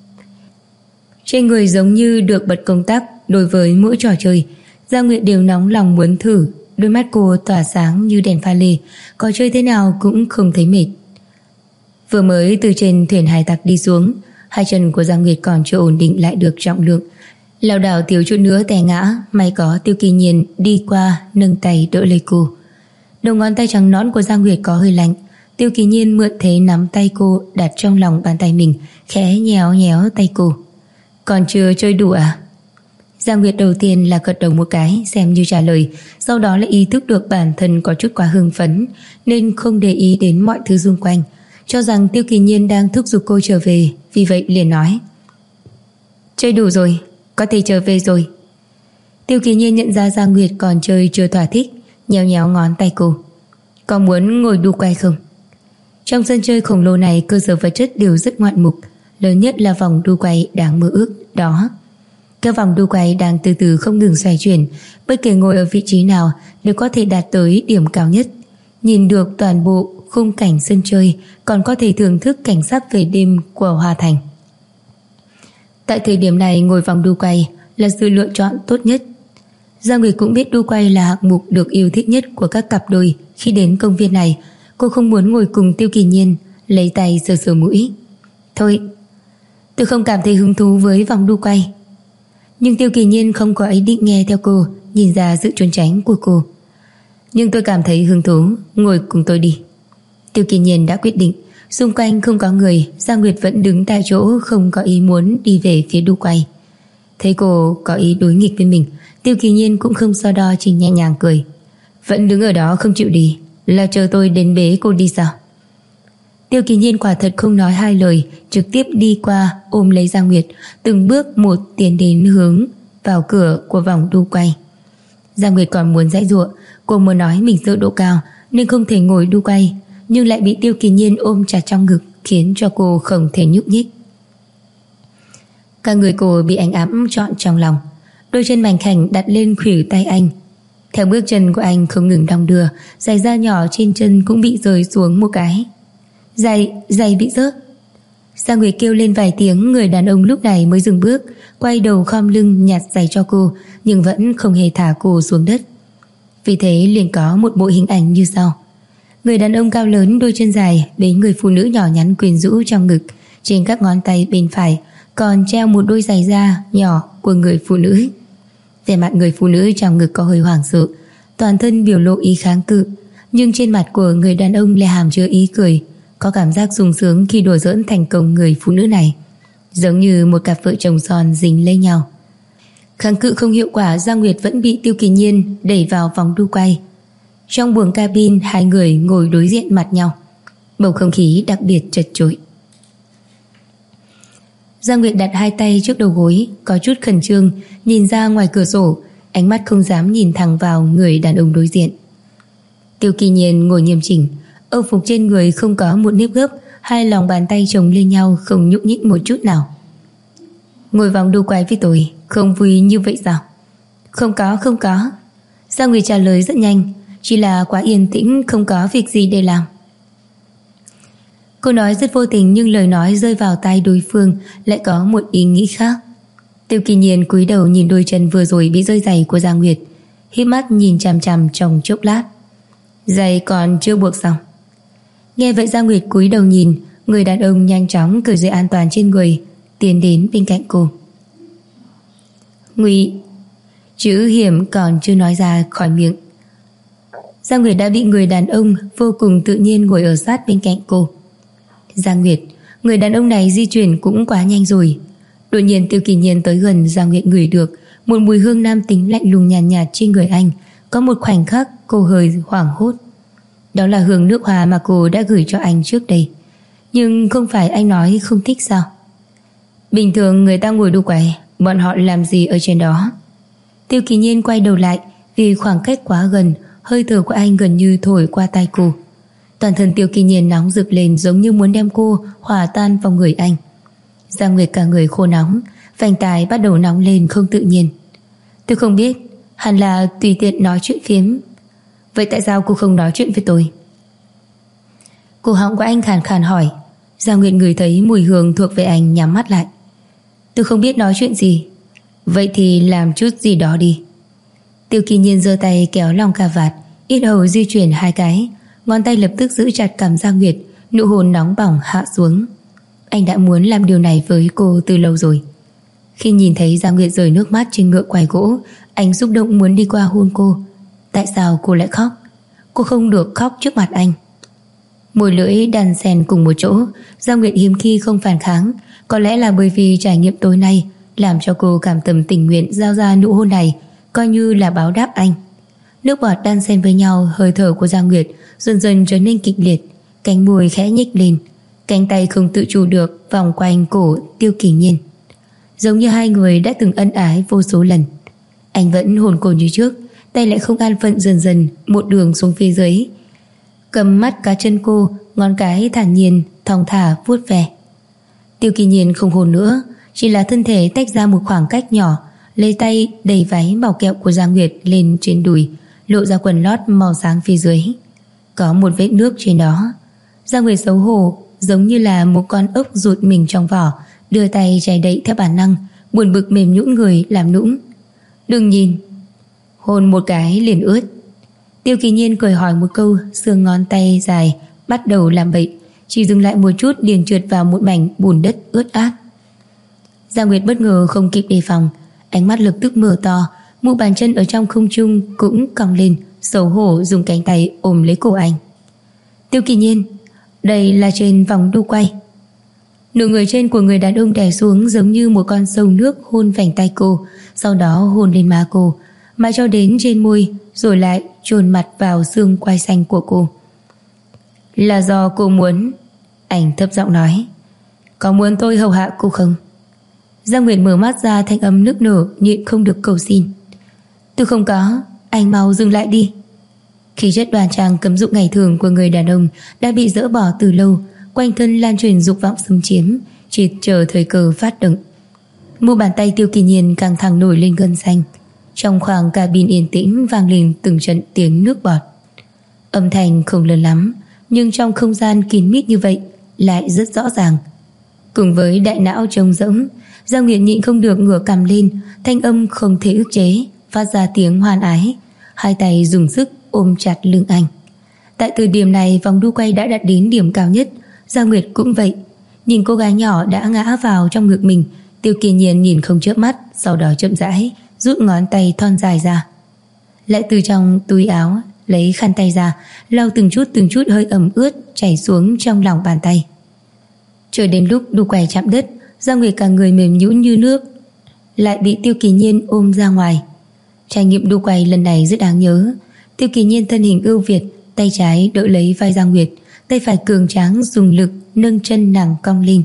Trên người giống như được bật công tắc. Đối với mỗi trò chơi, Giang Nguyệt đều nóng lòng muốn thử. Đôi mắt cô tỏa sáng như đèn pha lê, có chơi thế nào cũng không thấy mệt. Vừa mới từ trên thuyền hải tặc đi xuống, hai chân của Giang Nguyệt còn chưa ổn định lại được trọng lượng, lảo đảo thiếu chút nữa té ngã. May có Tiêu Kỳ Nhiên đi qua nâng tay đỡ lấy cô. Đầu ngón tay trắng nõn của Giang Nguyệt có hơi lạnh. Tiêu Kỳ Nhiên mượn thế nắm tay cô đặt trong lòng bàn tay mình, khẽ nhéo nhéo tay cô. Còn chưa chơi đủ à? Giang Nguyệt đầu tiên là gật đầu một cái xem như trả lời, sau đó lại ý thức được bản thân có chút quá hưng phấn nên không để ý đến mọi thứ xung quanh, cho rằng Tiêu Kỳ Nhiên đang thúc giục cô trở về, vì vậy liền nói: Chơi đủ rồi, có thể trở về rồi. Tiêu Kỳ Nhiên nhận ra Giang Nguyệt còn chơi chưa thỏa thích, nhéo nhéo ngón tay cô. Có muốn ngồi đu quay không? Trong sân chơi khổng lồ này, cơ sở vật chất đều rất ngoạn mục, lớn nhất là vòng đu quay đáng mơ ước đó. Các vòng đu quay đang từ từ không ngừng xoay chuyển, bất kể ngồi ở vị trí nào đều có thể đạt tới điểm cao nhất, nhìn được toàn bộ khung cảnh sân chơi, còn có thể thưởng thức cảnh sắc về đêm của Hoa Thành. Tại thời điểm này, ngồi vòng đu quay là sự lựa chọn tốt nhất. Giang Nguyệt cũng biết đu quay là hạng mục được yêu thích nhất của các cặp đôi Khi đến công viên này, cô không muốn ngồi cùng Tiêu Kỳ Nhiên, lấy tay sờ sờ mũi. Thôi, tôi không cảm thấy hứng thú với vòng đu quay. Nhưng Tiêu Kỳ Nhiên không có ý định nghe theo cô, nhìn ra sự trốn tránh của cô. Nhưng tôi cảm thấy hứng thú, ngồi cùng tôi đi. Tiêu Kỳ Nhiên đã quyết định. Xung quanh không có người, Giang Nguyệt vẫn đứng tại chỗ, không có ý muốn đi về phía đu quay. Thấy cô có ý đối nghịch với mình, Tiêu Kỳ Nhiên cũng không so đo, chỉ nhẹ nhàng cười. Vẫn đứng ở đó không chịu đi, là chờ tôi đến bế cô đi sao? Tiêu Kỳ Nhiên quả thật không nói hai lời, trực tiếp đi qua ôm lấy Giang Nguyệt, từng bước một tiến đến hướng vào cửa của vòng đu quay. Giang Nguyệt còn muốn giãy giụa, cô muốn nói mình sợ độ cao nên không thể ngồi đu quay, nhưng lại bị Tiêu Kỳ Nhiên ôm chặt trong ngực, khiến cho cô không thể nhúc nhích. Cả người cô bị anh ấm trọn trong lòng. Đôi chân mảnh khảnh đặt lên khuỷu tay anh. Theo bước chân của anh không ngừng đong đưa, giày da nhỏ trên chân cũng bị rơi xuống một cái. Giày bị rớt. Giang Nguyệt kêu lên vài tiếng, người đàn ông lúc này mới dừng bước, quay đầu khom lưng nhặt giày cho cô, nhưng vẫn không hề thả cô xuống đất. Vì thế liền có một bộ hình ảnh như sau. Người đàn ông cao lớn, đôi chân dài, bế người phụ nữ nhỏ nhắn quyến rũ trong ngực. Trên các ngón tay bên phải còn treo một đôi giày da nhỏ của người phụ nữ. Vẻ mặt người phụ nữ trong ngực có hơi hoảng sợ, toàn thân biểu lộ ý kháng cự, nhưng trên mặt của người đàn ông lại hàm chứa ý cười, có cảm giác sung sướng khi đùa giỡn thành công người phụ nữ này, giống như một cặp vợ chồng son dính lấy nhau. Kháng cự không hiệu quả, Giang Nguyệt vẫn bị Tiêu Kỳ Nhiên đẩy vào vòng đu quay. Trong buồng cabin, hai người ngồi đối diện mặt nhau, bầu không khí đặc biệt chật chội. Giang Nguyệt đặt hai tay trước đầu gối, có chút khẩn trương, nhìn ra ngoài cửa sổ, ánh mắt không dám nhìn thẳng vào người đàn ông đối diện. Tiêu Kỳ Nhiên ngồi nghiêm chỉnh, âu phục trên người không có một nếp gấp, hai lòng bàn tay chồng lên nhau, không nhúc nhích một chút nào. Ngồi vòng đu quay với tôi, không vui như vậy sao? Không có. Giang Nguyệt trả lời rất nhanh, chỉ là quá yên tĩnh, không có việc gì để làm. Cô nói rất vô tình, nhưng lời nói rơi vào tai đối phương lại có một ý nghĩ khác. Tiêu Kỳ Nhiên cúi đầu nhìn đôi chân vừa rồi bị rơi giày của Giang Nguyệt, híp mắt nhìn chằm chằm trong chốc lát. Giày còn chưa buộc xong. Nghe vậy Giang Nguyệt cúi đầu nhìn, người đàn ông nhanh chóng cởi dây an toàn trên người, tiến đến bên cạnh cô. Nguy, chữ hiểm còn chưa nói ra khỏi miệng. Giang Nguyệt đã bị người đàn ông vô cùng tự nhiên ngồi ở sát bên cạnh cô. Giang Nguyệt, người đàn ông này di chuyển cũng quá nhanh rồi. Đột nhiên Tiêu Kỳ Nhiên tới gần, Giang Nguyệt ngửi được một mùi hương nam tính lạnh lùng nhàn nhạt trên người anh. Có một khoảnh khắc cô hơi hoảng hốt. Đó là hương nước hoa mà cô đã gửi cho anh trước đây. Nhưng không phải anh nói không thích sao? Bình thường người ta ngồi đu quay, bọn họ làm gì ở trên đó? Tiêu Kỳ Nhiên quay đầu lại, vì khoảng cách quá gần, hơi thở của anh gần như thổi qua tai cô. Toàn thân Tiêu Kỳ Nhiên nóng rực lên, giống như muốn đem cô hòa tan vào người anh. Giang Nguyệt cả người khô nóng, vành tai bắt đầu nóng lên không tự nhiên. Tôi không biết, hẳn là tùy tiện nói chuyện phiếm. Vậy tại sao cô không nói chuyện với tôi? Cổ họng của anh khàn khàn hỏi. Giang Nguyệt ngửi thấy mùi hương thuộc về anh, nhắm mắt lại. Tôi không biết nói chuyện gì. Vậy thì làm chút gì đó đi. Tiêu Kỳ Nhiên giơ tay kéo lòng cà vạt, ít hầu di chuyển hai cái, ngón tay lập tức giữ chặt cằm Giang Nguyệt, nụ hôn nóng bỏng hạ xuống. Anh đã muốn làm điều này với cô từ lâu rồi. Khi nhìn thấy Giang Nguyệt rơi nước mắt trên ngựa quài gỗ, anh xúc động muốn đi qua hôn cô. Tại sao cô lại khóc? Cô không được khóc trước mặt anh. Môi lưỡi đan xen cùng một chỗ, Giang Nguyệt hiếm khi không phản kháng. Có lẽ là bởi vì trải nghiệm tối nay làm cho cô cảm tâm tình nguyện giao ra nụ hôn này, coi như là báo đáp anh. Nước bọt đan xen với nhau, hơi thở của Giang Nguyệt dần dần trở nên kịch liệt, cánh môi khẽ nhích lên, cánh tay không tự chủ được vòng quanh cổ Tiêu Kỳ Nhiên, giống như hai người đã từng ân ái vô số lần. Anh vẫn hôn cô như trước, tay lại không an phận, dần dần một đường xuống phía dưới, cầm mắt cá chân cô, ngón cái thản nhiên thong thả vuốt ve. Tiêu Kỳ Nhiên không hôn nữa, chỉ là thân thể tách ra một khoảng cách nhỏ, lấy tay đẩy váy màu kẹo của Giang Nguyệt lên trên đùi, lộ ra quần lót màu sáng phía dưới, có một vết nước trên đó. Giang Nguyệt xấu hổ, giống như là một con ốc rụt mình trong vỏ, đưa tay che đậy theo bản năng, buồn bực mềm nhũn người làm nũng. Đừng nhìn. Hôn một cái liền ướt. Tiêu Kỳ Nhiên cười hỏi một câu, xương ngón tay dài bắt đầu làm bậy, chỉ dừng lại một chút liền trượt vào một mảnh bùn đất ướt át. Giang Nguyệt bất ngờ không kịp đề phòng, ánh mắt lập tức mở to, mu bàn chân ở trong không trung cũng cong lên, xấu hổ dùng cánh tay ôm lấy cổ anh. Tiêu Kỳ Nhiên, đây là trên vòng đu quay. Nụ người trên của người đàn ông đè xuống giống như một con sâu nước hôn vành tay cô, sau đó hôn lên má cô, mãi cho đến trên môi, rồi lại chôn mặt vào xương quai xanh của cô. Là do cô muốn? Anh thấp giọng nói. Có muốn tôi hầu hạ cô không? Giang Nguyệt mở mắt ra, thanh âm nức nở nhịn không được cầu xin. Tôi không có, anh mau dừng lại đi. Khí chất đoan trang cấm dụ ngày thường của người đàn ông đã bị dỡ bỏ từ lâu, quanh thân lan truyền dục vọng xâm chiếm, chỉ chờ thời cơ phát động. Mu bàn tay Tiêu Kỳ Nhiên căng thẳng nổi lên gân xanh. Trong khoảng cabin yên tĩnh vang lên từng trận tiếng nước bọt. Âm thanh không lớn lắm, nhưng trong không gian kín mít như vậy lại rất rõ ràng. Cùng với đại não trống rỗng, Giang Nguyệt nhịn không được ngửa cằm lên, thanh âm không thể ức chế, phát ra tiếng hoan ái. Hai tay dùng sức ôm chặt lưng anh. Tại thời điểm này, vòng đu quay đã đạt đến điểm cao nhất. Giang Nguyệt cũng vậy. Nhìn cô gái nhỏ đã ngã vào trong ngực mình, Tiêu Kỳ Nhiên nhìn không chớp mắt, sau đó chậm rãi rút ngón tay thon dài ra, lại từ trong túi áo lấy khăn tay ra, lau từng chút hơi ẩm ướt chảy xuống trong lòng bàn tay. Chờ đến lúc đu quay chạm đất, Giang Nguyệt cả người mềm nhũn như nước, lại bị Tiêu Kỳ Nhiên ôm ra ngoài. Trải nghiệm đu quay lần này rất đáng nhớ. Tiêu Kỳ Nhiên thân hình ưu việt, tay trái đỡ lấy vai Giang Nguyệt, tay phải cường tráng dùng lực nâng chân nàng cong lên.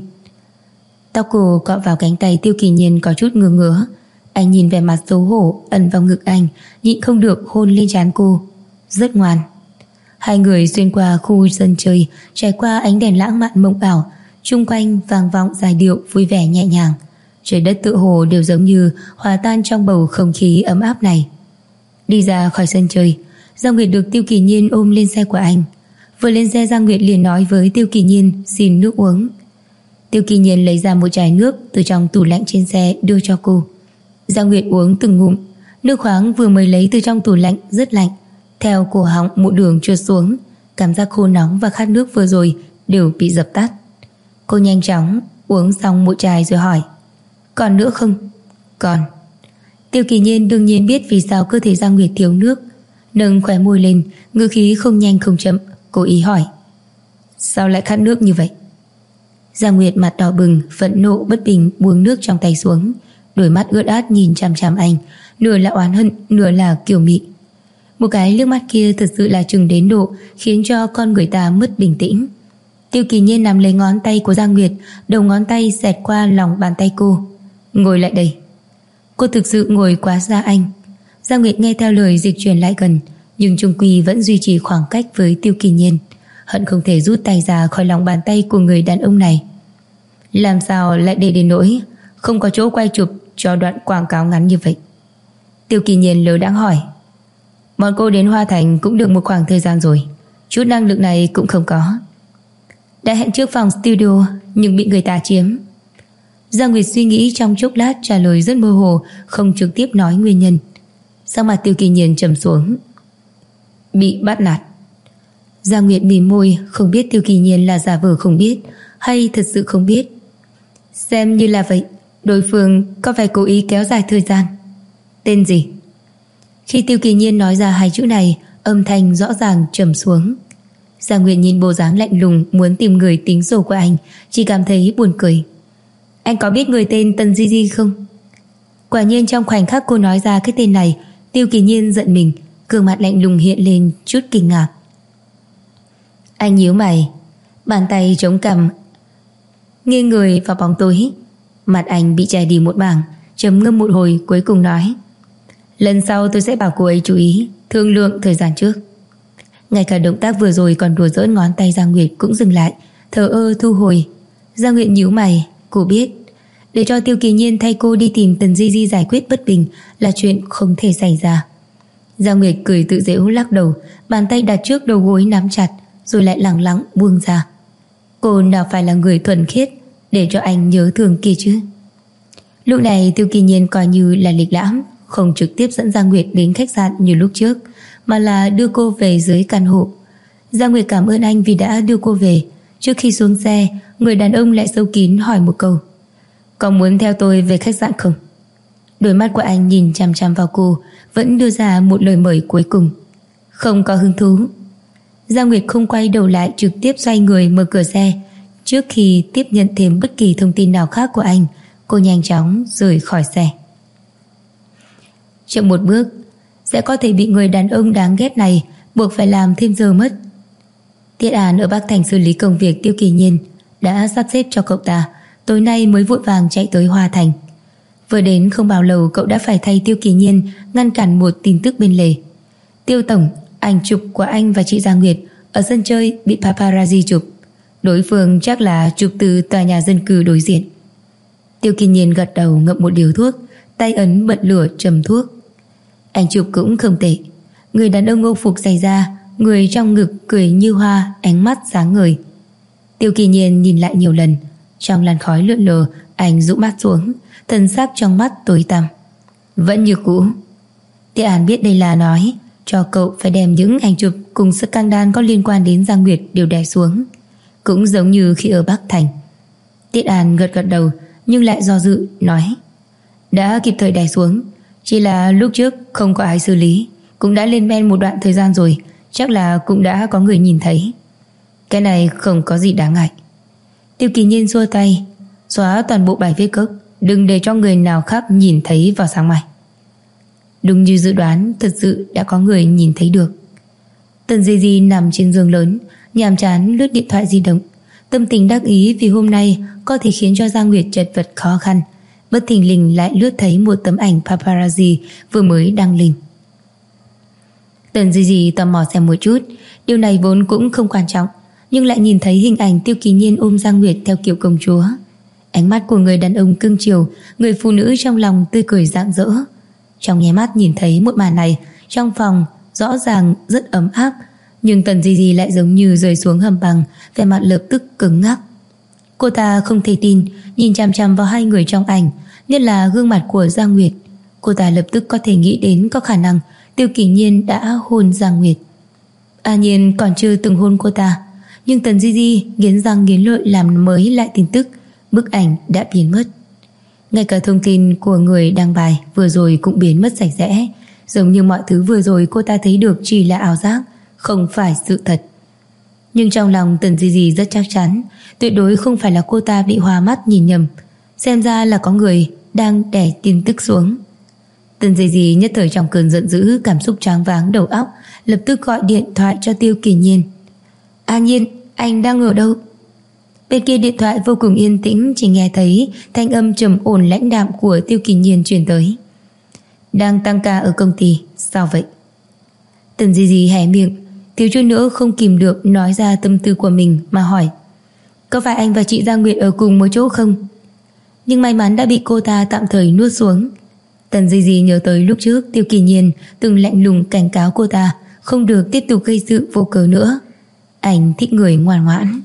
Tóc cô cọ vào cánh tay Tiêu Kỳ Nhiên có chút ngứa ngứa. Anh nhìn vẻ mặt xấu hổ ẩn vào ngực anh, nhịn không được hôn lên trán cô. Rất ngoan. Hai người xuyên qua khu sân chơi, trải qua ánh đèn lãng mạn mộng ảo, chung quanh vang vọng giai điệu vui vẻ nhẹ nhàng. Trời đất tựa hồ đều giống như hòa tan trong bầu không khí ấm áp này. Đi ra khỏi sân chơi, Giang Nguyệt được Tiêu Kỳ Nhiên ôm lên xe của anh. Vừa lên xe, Giang Nguyệt liền nói với Tiêu Kỳ Nhiên xin nước uống. Tiêu Kỳ Nhiên lấy ra một chai nước từ trong tủ lạnh trên xe đưa cho cô. Giang Nguyệt uống từng ngụm. Nước khoáng vừa mới lấy từ trong tủ lạnh rất lạnh, theo cổ họng một đường trượt xuống. Cảm giác khô nóng và khát nước vừa rồi đều bị dập tắt. Cô nhanh chóng uống xong một chai rồi hỏi, còn nữa không? Còn. Tiêu Kỳ Nhiên đương nhiên biết vì sao cơ thể Giang Nguyệt thiếu nước, nâng khóe môi lên, ngữ khí không nhanh không chậm, cố ý hỏi, sao lại khát nước như vậy? Giang Nguyệt mặt đỏ bừng, phẫn nộ bất bình buông nước trong tay xuống, đôi mắt ướt át nhìn chằm chằm anh, nửa là oán hận, nửa là kiều mị. Một cái liếc mắt kia thật sự là chừng đến độ khiến cho con người ta mất bình tĩnh. Tiêu Kỳ Nhiên nắm lấy ngón tay của Giang Nguyệt, đầu ngón tay xẹt qua lòng bàn tay cô. Ngồi lại đây. Cô thực sự ngồi quá xa anh. Giang Nguyệt nghe theo lời dịch chuyển lại gần, nhưng chung quy vẫn duy trì khoảng cách với Tiêu Kỳ Nhiên, hận không thể rút tay ra khỏi lòng bàn tay của người đàn ông này. Làm sao lại để đến nỗi không có chỗ quay chụp cho đoạn quảng cáo ngắn như vậy? Tiêu Kỳ Nhiên lơ đãng hỏi. Bọn cô đến Hoa Thành cũng được một khoảng thời gian rồi, chút năng lực này cũng không có. Đã hẹn trước phòng studio nhưng bị người ta chiếm. Giang Nguyệt suy nghĩ trong chốc lát, trả lời rất mơ hồ, không trực tiếp nói nguyên nhân. Sắc mặt Tiêu Kỳ Nhiên trầm xuống. Bị bắt nạt. Giang Nguyệt mỉm môi, không biết Tiêu Kỳ Nhiên là giả vờ không biết hay thật sự không biết. Xem như là vậy. Đối phương có phải cố ý kéo dài thời gian? Tên gì? Khi Tiêu Kỳ Nhiên nói ra hai chữ này, âm thanh rõ ràng trầm xuống. Giang Nguyệt nhìn bộ dáng lạnh lùng muốn tìm người tính sổ của anh, chỉ cảm thấy buồn cười. Anh có biết người tên Tần Di Di không? Quả nhiên trong khoảnh khắc cô nói ra cái tên này, Tiêu Kỳ Nhiên giận mình, gương mặt lạnh lùng hiện lên chút kinh ngạc. Anh nhíu mày, bàn tay chống cằm, nghiêng người vào bóng tối. Mặt anh bị che đi một mảng, trầm ngâm một hồi cuối cùng nói, lần sau tôi sẽ bảo cô ấy chú ý thương lượng thời gian trước. Ngay cả động tác vừa rồi còn đùa giỡn ngón tay Giang Nguyệt cũng dừng lại, thờ ơ thu hồi. Giang Nguyệt nhíu mày, cô biết để cho Tiêu Kỳ Nhiên thay cô đi tìm Tần Di Di giải quyết bất bình là chuyện không thể xảy ra. Giang Nguyệt cười tự giễu lắc đầu, bàn tay đặt trước đầu gối nắm chặt, rồi lại lẳng lặng buông ra. Cô nào phải là người thuần khiết để cho anh nhớ thương kia chứ? Lúc này Tiêu Kỳ Nhiên coi như là lịch lãm, không trực tiếp dẫn Giang Nguyệt đến khách sạn như lúc trước, mà là đưa cô về dưới căn hộ. Giang Nguyệt cảm ơn anh vì đã đưa cô về. Trước khi xuống xe, người đàn ông lại sâu kín hỏi một câu: có muốn theo tôi về khách sạn không? Đôi mắt của anh nhìn chằm chằm vào cô, vẫn đưa ra một lời mời cuối cùng: không có hứng thú. Giang Nguyệt không quay đầu lại, trực tiếp xoay người mở cửa xe. Trước khi tiếp nhận thêm bất kỳ thông tin nào khác của anh, cô nhanh chóng rời khỏi xe. Chậm một bước sẽ có thể bị người đàn ông đáng ghét này buộc phải làm thêm giờ mất. Tiết An ở Bắc Thành xử lý công việc Tiêu Kỳ Nhiên đã sắp xếp cho cậu ta, tối nay mới vội vàng chạy tới Hoa Thành. Vừa đến không bao lâu, cậu đã phải thay Tiêu Kỳ Nhiên ngăn cản một tin tức bên lề. Tiêu tổng, ảnh chụp của anh và chị Giang Nguyệt ở sân chơi bị paparazzi chụp. Đối phương chắc là chụp từ tòa nhà dân cư đối diện. Tiêu Kỳ Nhiên gật đầu, ngậm một điếu thuốc, tay ấn bật lửa châm thuốc. Ảnh chụp cũng không tệ. Người đàn ông Âu phục dày da, người trong ngực cười như hoa, ánh mắt sáng ngời. Tiêu Kỳ Nhiên nhìn lại nhiều lần. Trong làn khói lượn lờ, anh rũ mắt xuống, thần sắc trong mắt tối tăm. Vẫn như cũ. Tiết An biết đây là nói cho cậu phải đem những ảnh chụp cùng scandal có liên quan đến Giang Nguyệt đều đè xuống, cũng giống như khi ở Bắc Thành. Tiết An gật đầu nhưng lại do dự, nói: đã kịp thời đè xuống, chỉ là lúc trước không có ai xử lý, cũng đã lên men một đoạn thời gian rồi, chắc là cũng đã có người nhìn thấy. Cái này không có gì đáng ngại. Tiêu Kỳ Nhiên xua tay: xóa toàn bộ bài viết gốc, đừng để cho người nào khác nhìn thấy vào sáng mai. Đúng như dự đoán, thật sự đã có người nhìn thấy được. Tần Di Di nằm trên giường lớn, nhàm chán lướt điện thoại di động, tâm tình đắc ý vì hôm nay có thể khiến cho Giang Nguyệt chật vật khó khăn. Bất thình lình lại lướt thấy một tấm ảnh paparazzi vừa mới đăng lên. Tần Di Di tò mò xem một chút, điều này vốn cũng không quan trọng, nhưng lại nhìn thấy hình ảnh Tiêu Kỳ Nhiên ôm Giang Nguyệt theo kiểu công chúa. Ánh mắt của người đàn ông cưng chiều, người phụ nữ trong lòng tươi cười rạng rỡ. Trong nháy mắt nhìn thấy một màn này, trong phòng rõ ràng rất ấm áp, nhưng Tần Di Di lại giống như rơi xuống hầm băng, vẻ mặt lập tức cứng ngắc. Cô ta không thể tin, nhìn chằm chằm vào hai người trong ảnh, nhất là gương mặt của Giang Nguyệt. Cô ta lập tức có thể nghĩ đến có khả năng Tiêu Kỳ Nhiên đã hôn Giang Nguyệt. A Nhiên còn chưa từng hôn cô ta, nhưng Tần Di Di nghiến răng nghiến lợi làm mới lại tin tức, bức ảnh đã biến mất. Ngay cả thông tin của người đăng bài vừa rồi cũng biến mất sạch sẽ, giống như mọi thứ vừa rồi cô ta thấy được chỉ là ảo giác, không phải sự thật. Nhưng trong lòng Tần Di Di rất chắc chắn, tuyệt đối không phải là cô ta bị hoa mắt nhìn nhầm, xem ra là có người đang đè tin tức xuống. Tần Di Di nhất thời trong cơn giận dữ, cảm xúc choáng váng đầu óc, lập tức gọi điện thoại cho Tiêu Kỳ Nhiên. A Nhiên, anh đang ở đâu? Bên kia điện thoại vô cùng yên tĩnh, chỉ nghe thấy thanh âm trầm ổn lãnh đạm của Tiêu Kỳ Nhiên truyền tới. Đang tăng ca ở công ty. Sao vậy? Tần Di Di hé miệng, thiếu chút nữa không kìm được nói ra tâm tư của mình mà hỏi: có phải anh và chị Giang Nguyệt ở cùng một chỗ không? Nhưng may mắn đã bị cô ta tạm thời nuốt xuống. Tần Di Di nhớ tới lúc trước Tiêu Kỳ Nhiên từng lạnh lùng cảnh cáo cô ta không được tiếp tục gây sự vô cớ nữa. Anh thích người ngoan ngoãn.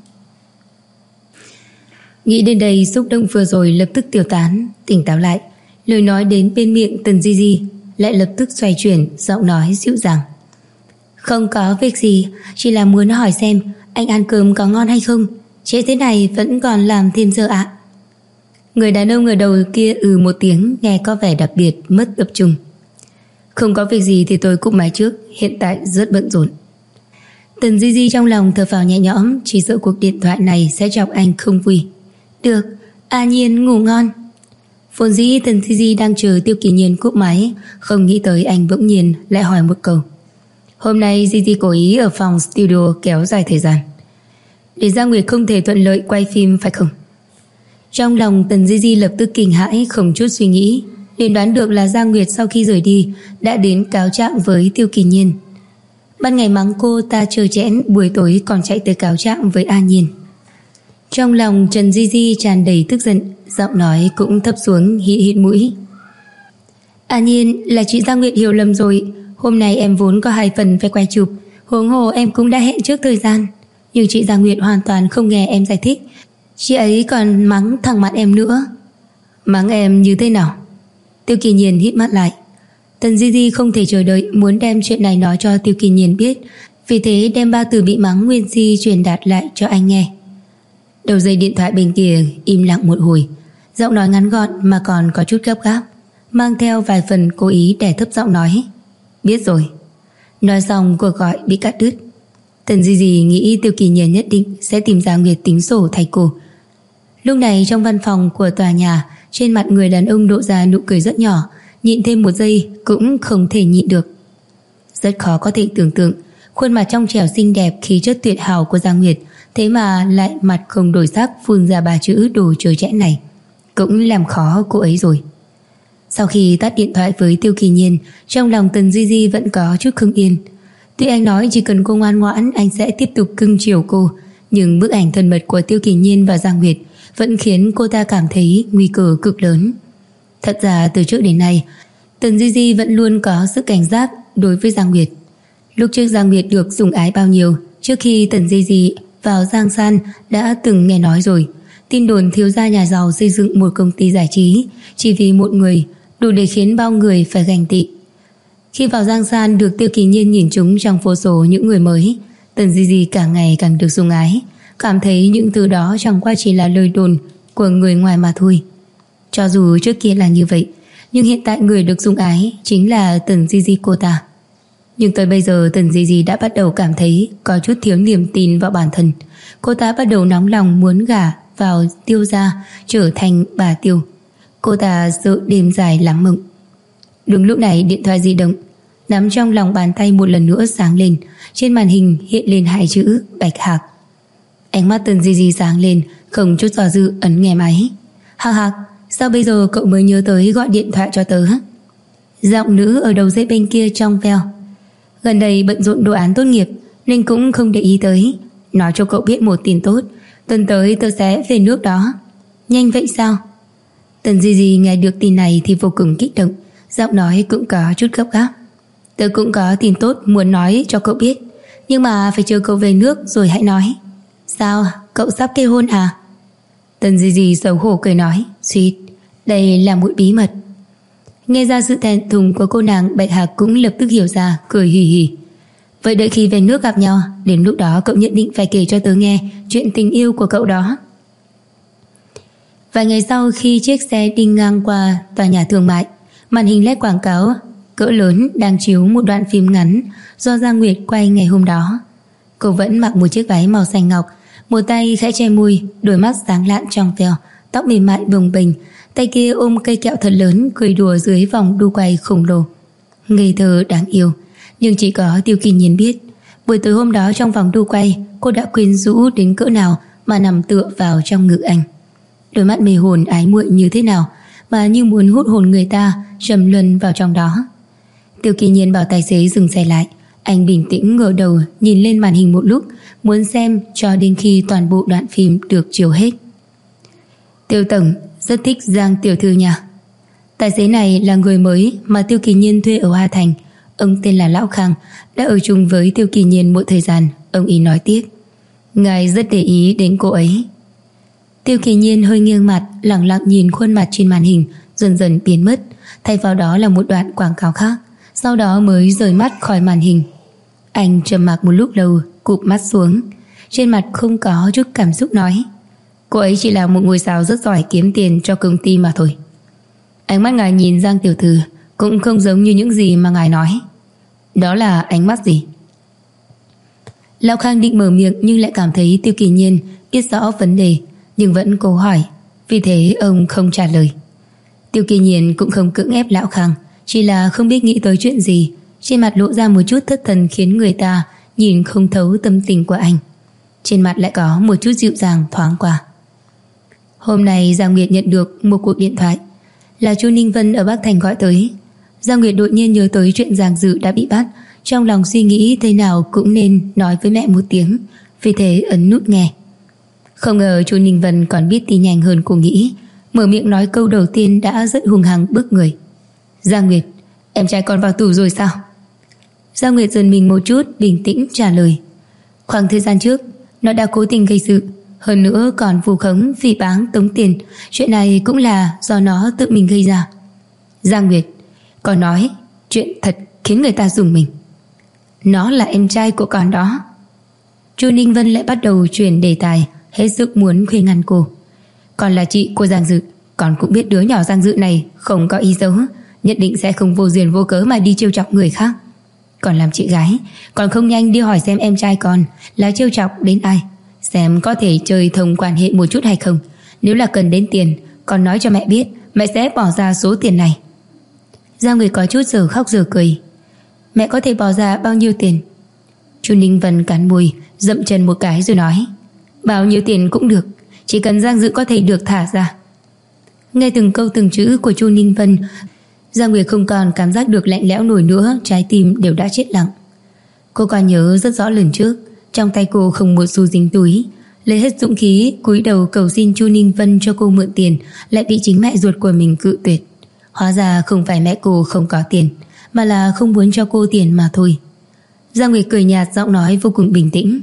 Nghĩ đến đây, xúc động vừa rồi lập tức tiêu tán, tỉnh táo lại. Lời nói đến bên miệng Tần Di Di lại lập tức xoay chuyển, giọng nói dịu dàng: không có việc gì, chỉ là muốn hỏi xem anh ăn cơm có ngon hay không, trễ thế này vẫn còn làm thêm giờ ạ. Người đàn ông ở đầu kia một tiếng, nghe có vẻ đặc biệt mất tập trung. Không có việc gì thì tôi cúp máy trước, hiện tại rất bận rộn. Tần Di Di trong lòng thở phào nhẹ nhõm, chỉ sợ cuộc điện thoại này sẽ chọc anh không vui. Được, A Nhiên ngủ ngon. Vốn dĩ Tần Di Di đang chờ Tiêu Kỳ Nhiên cúp máy, không nghĩ tới anh bỗng nhiên lại hỏi một câu. Hôm nay Di Di cố ý ở phòng studio kéo dài thời gian để Giang Nguyệt không thể thuận lợi quay phim phải không? Trong lòng Tần Di Di lập tức kinh hãi, không chút suy nghĩ liền đoán được là Giang Nguyệt sau khi rời đi đã đến cáo trạng với Tiêu Kỳ Nhiên. Ban ngày mắng cô ta trơ trẽn, buổi tối còn chạy tới cáo trạng với A Nhiên. Trong lòng Trần Di Di tràn đầy tức giận, giọng nói cũng thấp xuống, hít hít mũi. A Nhiên, là chị Giang Nguyệt hiểu lầm rồi. Hôm nay em vốn có 2 phần phải quay chụp, huống hồ em cũng đã hẹn trước thời gian, nhưng chị Giang Nguyệt hoàn toàn không nghe em giải thích. Chị ấy còn mắng thẳng mặt em nữa. Mắng em như thế nào? Tiêu Kỳ Nhiên hít mắt lại. Tần Di Di không thể chờ đợi, muốn đem chuyện này nói cho Tiêu Kỳ Nhiên biết, vì thế đem 3 từ bị mắng nguyên si truyền đạt lại cho anh nghe. Đầu dây điện thoại bên kia im lặng một hồi, giọng nói ngắn gọn mà còn có chút gấp gáp, mang theo vài phần cố ý để thấp giọng nói: Biết rồi. Nói xong cuộc gọi bị cắt đứt. Tần Di Di nghĩ Tiêu Kỳ Nhiên nhất định sẽ tìm ra Nguyệt tính sổ thay cô. Lúc này trong văn phòng của tòa nhà, trên mặt người đàn ông lộ ra nụ cười rất nhỏ, nhịn thêm một giây cũng không thể nhịn được. Rất khó có thể tưởng tượng khuôn mặt trong trẻo xinh đẹp, khí chất tuyệt hảo của Giang Nguyệt thế mà lại mặt không đổi sắc phun ra 3 chữ đồ trơ trẽn này, cũng làm khó cô ấy rồi. Sau khi tắt điện thoại với Tiêu Kỳ Nhiên, trong lòng Tần Di Di vẫn có chút không yên. Tuy anh nói chỉ cần cô ngoan ngoãn anh sẽ tiếp tục cưng chiều cô, nhưng bức ảnh thân mật của Tiêu Kỳ Nhiên và Giang Nguyệt vẫn khiến cô ta cảm thấy nguy cơ cực lớn. Thật ra từ trước đến nay, Tần Di Di vẫn luôn có sự cảnh giác đối với Giang Nguyệt. Lúc trước Giang Nguyệt được sủng ái bao nhiêu, trước khi Tần Di Di vào Giang San đã từng nghe nói rồi. Tin đồn thiếu gia nhà giàu xây dựng một công ty giải trí chỉ vì một người, đủ để khiến bao người phải ganh tị. Khi vào Giang San được Tiêu Kỳ Nhiên nhìn trúng trong vô số những người mới, Tần Di Di càng ngày càng được sủng ái, cảm thấy những từ đó chẳng qua chỉ là lời đồn của người ngoài mà thôi. Cho dù trước kia là như vậy, nhưng hiện tại người được sủng ái chính là Tần Di Di cô ta. Nhưng tới bây giờ Tần Di Di đã bắt đầu cảm thấy có chút thiếu niềm tin vào bản thân. Cô ta bắt đầu nóng lòng muốn gả vào Tiêu gia, trở thành bà Tiêu. Cô ta sợ đêm dài lắm mộng. Đúng lúc này điện thoại di động nắm trong lòng bàn tay một lần nữa sáng lên. Trên màn hình hiện lên 2 chữ Bạch Hạc. Ánh mắt Tần Di Di sáng lên, không chút do dự ấn nghe máy. Hạc Hạc, sao bây giờ cậu mới nhớ tới gọi điện thoại cho tớ? Giọng nữ ở đầu dây bên kia trong veo. Gần đây bận rộn đồ án tốt nghiệp nên cũng không để ý tới. Nói cho cậu biết một tin tốt, tuần tới tớ sẽ về nước đó. Nhanh vậy sao? Tần Di Di nghe được tin này thì vô cùng kích động, giọng nói cũng có chút gấp gáp. Tớ cũng có tin tốt muốn nói cho cậu biết, nhưng mà phải chờ cậu về nước rồi hãy nói. Sao, cậu sắp kết hôn à? Tần Di Di xấu hổ cười nói, suýt, đây là một bí mật. Nghe ra sự thẹn thùng của cô nàng, Bạch Hạc cũng lập tức hiểu ra, cười hì hì. Vậy đợi khi về nước gặp nhau, đến lúc đó cậu nhất định phải kể cho tớ nghe chuyện tình yêu của cậu đó. Vài ngày sau, khi chiếc xe đi ngang qua tòa nhà thương mại, màn hình LED quảng cáo cỡ lớn đang chiếu một đoạn phim ngắn do Giang Nguyệt quay ngày hôm đó. Cô vẫn mặc một chiếc váy màu xanh ngọc, một tay khẽ che môi, đôi mắt sáng lạn trong veo, tóc mềm mại bồng bềnh, tay kia ôm cây kẹo thật lớn cười đùa dưới vòng đu quay khổng lồ. Ngây thơ đáng yêu, nhưng chỉ có Tiêu Kỳ Nhiên biết buổi tối hôm đó trong vòng đu quay cô đã quyến rũ đến cỡ nào mà nằm tựa vào trong ngực anh. Đôi mắt mê hồn ái muội như thế nào mà như muốn hút hồn người ta trầm luân vào trong đó. Tiêu Kỳ Nhiên bảo tài xế dừng xe lại. Anh bình tĩnh ngửa đầu nhìn lên màn hình một lúc, muốn xem cho đến khi toàn bộ đoạn phim được chiếu hết. Tiêu tổng rất thích Giang tiểu thư nha. Tài xế này là người mới mà Tiêu Kỳ Nhiên thuê ở Hoa Thành. Ông tên là Lão Khang, đã ở chung với Tiêu Kỳ Nhiên một thời gian. Ông ý nói tiếp, ngài rất để ý đến cô ấy. Tiêu Kỳ Nhiên hơi nghiêng mặt, lặng lặng nhìn khuôn mặt trên màn hình dần dần biến mất, thay vào đó là một đoạn quảng cáo khác. Sau đó mới rời mắt khỏi màn hình. Anh trầm mặc một lúc lâu, cụp mắt xuống, trên mặt không có chút cảm xúc nói, cô ấy chỉ là một ngôi sao rất giỏi kiếm tiền cho công ty mà thôi. Ánh mắt ngài nhìn Giang tiểu thư cũng không giống như những gì mà ngài nói. Đó là ánh mắt gì? Lão Khang định mở miệng nhưng lại cảm thấy Tiêu Kỳ Nhiên biết rõ vấn đề nhưng vẫn cố hỏi, vì thế ông không trả lời. Tiêu Kỳ Nhiên cũng không cưỡng ép Lão Khang, chỉ là không biết nghĩ tới chuyện gì, trên mặt lộ ra một chút thất thần khiến người ta nhìn không thấu tâm tình của anh. Trên mặt lại có một chút dịu dàng thoáng qua. Hôm nay Giang Nguyệt nhận được một cuộc điện thoại, là Chu Ninh Vân ở Bắc Thành gọi tới. Giang Nguyệt đột nhiên nhớ tới chuyện Giang Dự đã bị bắt, trong lòng suy nghĩ thế nào cũng nên nói với mẹ một tiếng, vì thế ấn nút nghe. Không ngờ Chu Ninh Vân còn biết tin nhanh hơn cô nghĩ, mở miệng nói câu đầu tiên đã rất hung hăng bức người. Giang Nguyệt, em trai con vào tù rồi sao? Giang Nguyệt giật mình một chút, bình tĩnh trả lời, khoảng thời gian trước nó đã cố tình gây sự, hơn nữa còn vu khống, phỉ báng, tống tiền. Chuyện này cũng là do nó tự mình gây ra. Giang Nguyệt, con nói Chuyện thật khiến người ta rùng mình. Nó là em trai của con đó. Chu Ninh Vân lại bắt đầu chuyển đề tài, hết sức muốn khuyên ngăn cô. Con là chị của Giang Dự, con cũng biết đứa nhỏ Giang Dự này không có ý xấu, nhất định sẽ không vô duyên vô cớ mà đi trêu chọc người khác. Còn làm chị gái, còn không nhanh đi hỏi xem em trai con là trêu chọc đến ai, xem có thể chơi thông quan hệ một chút hay không. Nếu là cần đến tiền, con nói cho mẹ biết, mẹ sẽ bỏ ra số tiền này. Giang Nguyệt có chút giờ khóc giờ cười. Mẹ có thể bỏ ra bao nhiêu tiền? Chu Ninh Vân cắn môi, dậm chân một cái rồi nói, bao nhiêu tiền cũng được, chỉ cần Giang Dự có thể được thả ra. Nghe từng câu từng chữ của Chu Ninh Vân, Giang Nguyệt không còn cảm giác được lạnh lẽo nổi nữa, trái tim đều đã chết lặng. Cô còn nhớ rất rõ lần trước, trong tay cô không một xu dính túi, lấy hết dũng khí cúi đầu cầu xin Chu Ninh Vân cho cô mượn tiền, lại bị chính mẹ ruột của mình cự tuyệt. Hóa ra không phải mẹ cô không có tiền, mà là không muốn cho cô tiền mà thôi. Giang Nguyệt cười nhạt, giọng nói vô cùng bình tĩnh.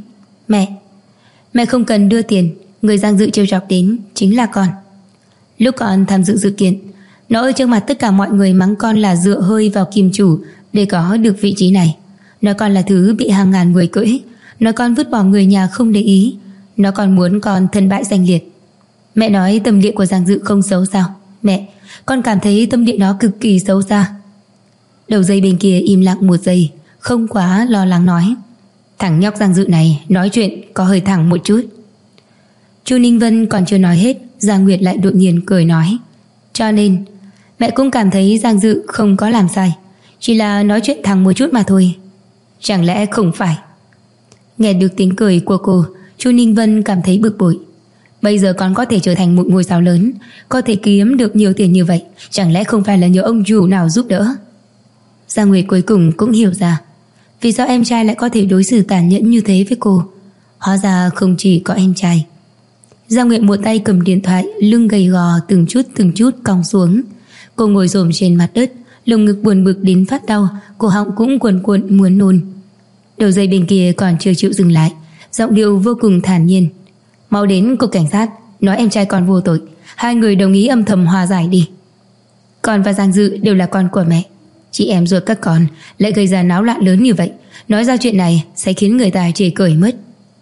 Mẹ không cần đưa tiền, người Giang Dự trêu chọc đến chính là con. Lúc con tham dự sự kiện, nó ở trước mặt tất cả mọi người mắng con là dựa hơi vào kim chủ để có được vị trí này. Nói con là thứ bị hàng ngàn người cưỡi, nói con vứt bỏ người nhà không để ý, nó còn muốn con thân bại danh liệt. Mẹ nói tâm địa của Giang Dự không xấu sao? Mẹ, con cảm thấy tâm địa nó cực kỳ xấu xa. Đầu dây bên kia im lặng một giây, không quá lo lắng nói, thằng nhóc Giang Dự này nói chuyện có hơi thẳng một chút. Chu Ninh Vân còn chưa nói hết, Giang Nguyệt lại đột nhiên cười nói, cho nên mẹ cũng cảm thấy Giang Dự không có làm sai, chỉ là nói chuyện thẳng một chút mà thôi. Chẳng lẽ không phải? Nghe được tiếng cười của cô, Chu Ninh Vân cảm thấy bực bội. Bây giờ con có thể trở thành một ngôi sao lớn, có thể kiếm được nhiều tiền như vậy, chẳng lẽ không phải là nhờ ông chủ nào giúp đỡ? Giang Nguyệt cuối cùng cũng hiểu ra vì sao em trai lại có thể đối xử tàn nhẫn như thế với cô. Hóa ra không chỉ có em trai. Giang Nguyệt một tay cầm điện thoại, lưng gầy gò từng chút cong xuống. Cô ngồi xổm trên mặt đất, lồng ngực buồn bực đến phát đau, cổ họng cũng cuồn cuộn muốn nôn. Đầu dây bên kia còn chưa chịu dừng lại, giọng điệu vô cùng thản nhiên. Mau đến cục cảnh sát, nói em trai con vô tội, hai người đồng ý âm thầm hòa giải đi. Con và Giang Dự đều là con của mẹ, chị em ruột các con lại gây ra náo loạn lớn như vậy, nói ra chuyện này sẽ khiến người ta chê cười mất.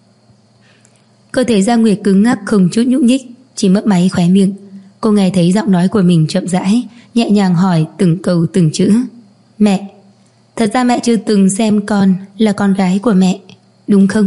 Cơ thể Giang Nguyệt cứng ngắc không chút nhúc nhích, chỉ mấp máy khóe miệng. Cô nghe thấy giọng nói của mình chậm rãi, nhẹ nhàng hỏi từng câu từng chữ. Mẹ, thật ra mẹ chưa từng xem con là con gái của mẹ, đúng không?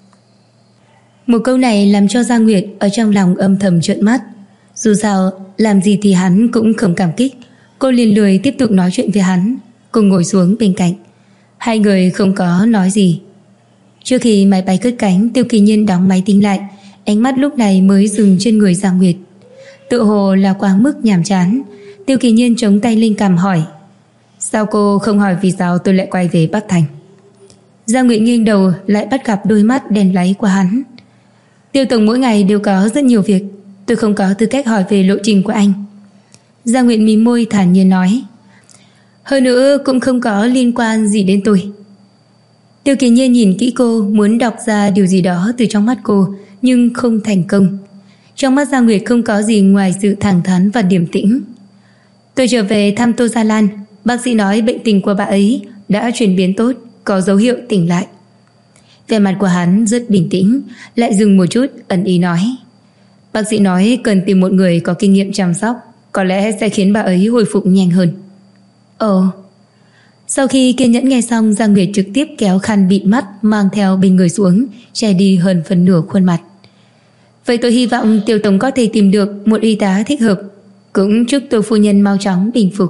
Một câu này làm cho Giang Nguyệt ở trong lòng âm thầm trợn mắt. Dù sao làm gì thì hắn cũng không cảm kích. Cô liền lười tiếp tục nói chuyện với hắn, cùng ngồi xuống bên cạnh. Hai người không có nói gì. Trước khi máy bay cất cánh, Tiêu Kỳ Nhiên đóng máy tính lại, ánh mắt lúc này mới dừng trên người Giang Nguyệt. Tự hồ là quá mức nhàm chán, Tiêu Kỳ Nhiên chống tay lên cằm hỏi, sao cô không hỏi vì sao tôi lại quay về Bắc Thành? Giang Nguyệt nghiêng đầu lại bắt gặp đôi mắt đen láy của hắn. Tiêu tổng mỗi ngày đều có rất nhiều việc, tôi không có tư cách hỏi về lộ trình của anh. Giang Nguyệt mím môi thản nhiên nói, hơn nữa cũng không có liên quan gì đến tôi. Tiêu Kỳ Nhiên nhìn kỹ cô, muốn đọc ra điều gì đó từ trong mắt cô, nhưng không thành công. Trong mắt Giang Nguyệt không có gì ngoài sự thẳng thắn và điềm tĩnh. Tôi trở về thăm Tô Gia Lan, bác sĩ nói bệnh tình của bà ấy đã chuyển biến tốt, có dấu hiệu tỉnh lại. Vẻ mặt của hắn rất bình tĩnh, lại dừng một chút, ẩn ý nói, bác sĩ nói cần tìm một người có kinh nghiệm chăm sóc, có lẽ sẽ khiến bà ấy hồi phục nhanh hơn. Ồ. Sau khi kiên nhẫn nghe xong, Giang Nguyệt trực tiếp kéo khăn bịt mắt mang theo bên người xuống, che đi hơn phần nửa khuôn mặt. Vậy tôi hy vọng Tiêu tổng có thể tìm được một y tá thích hợp, cũng chúc Tô phu nhân mau chóng bình phục.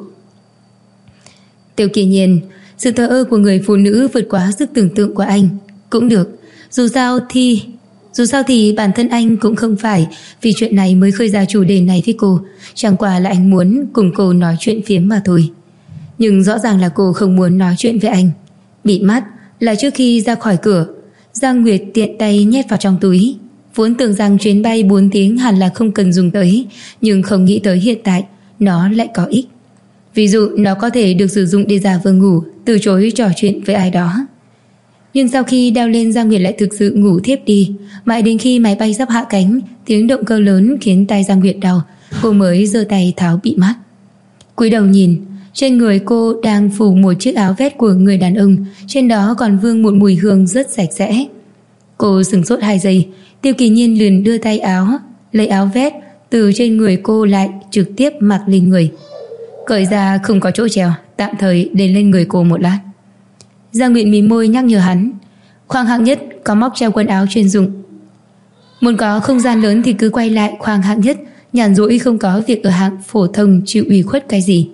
Tiêu Kỳ Nhiên, sự thờ ơ của người phụ nữ vượt quá sức tưởng tượng của anh. Cũng được, dù sao thì bản thân anh cũng không phải vì chuyện này mới khơi ra chủ đề này với cô, chẳng qua là anh muốn cùng cô nói chuyện phiếm mà thôi. Nhưng rõ ràng là cô không muốn nói chuyện với anh. Bịt mắt là trước khi ra khỏi cửa, Giang Nguyệt tiện tay nhét vào trong túi. Vốn tưởng rằng chuyến bay 4 tiếng hẳn là không cần dùng tới, nhưng không nghĩ tới hiện tại nó lại có ích. Ví dụ nó có thể được sử dụng để giả vờ ngủ, từ chối trò chuyện với ai đó. Nhưng sau khi đeo lên, Giang Nguyệt lại thực sự ngủ thiếp đi. Mãi đến khi máy bay sắp hạ cánh, tiếng động cơ lớn khiến tai Giang Nguyệt đau, cô mới giơ tay tháo bịt mắt. Cúi đầu nhìn, Trên người cô đang phủ một chiếc áo vest của người đàn ông, trên đó còn vương một mùi hương rất sạch sẽ. Cô sửng sốt 2 giây, Tiêu Kỳ Nhiên liền đưa tay lấy áo vest từ trên người cô lại, trực tiếp mặc lên người. Cởi ra không có chỗ treo, tạm thời để lên người cô một lát. Giang Nguyệt mím môi nhắc nhở hắn. Khoang hạng nhất có móc treo quần áo chuyên dụng. Muốn có không gian lớn thì cứ quay lại khoang hạng nhất, nhàn rỗi không có việc ở hạng phổ thông chịu ủy khuất cái gì.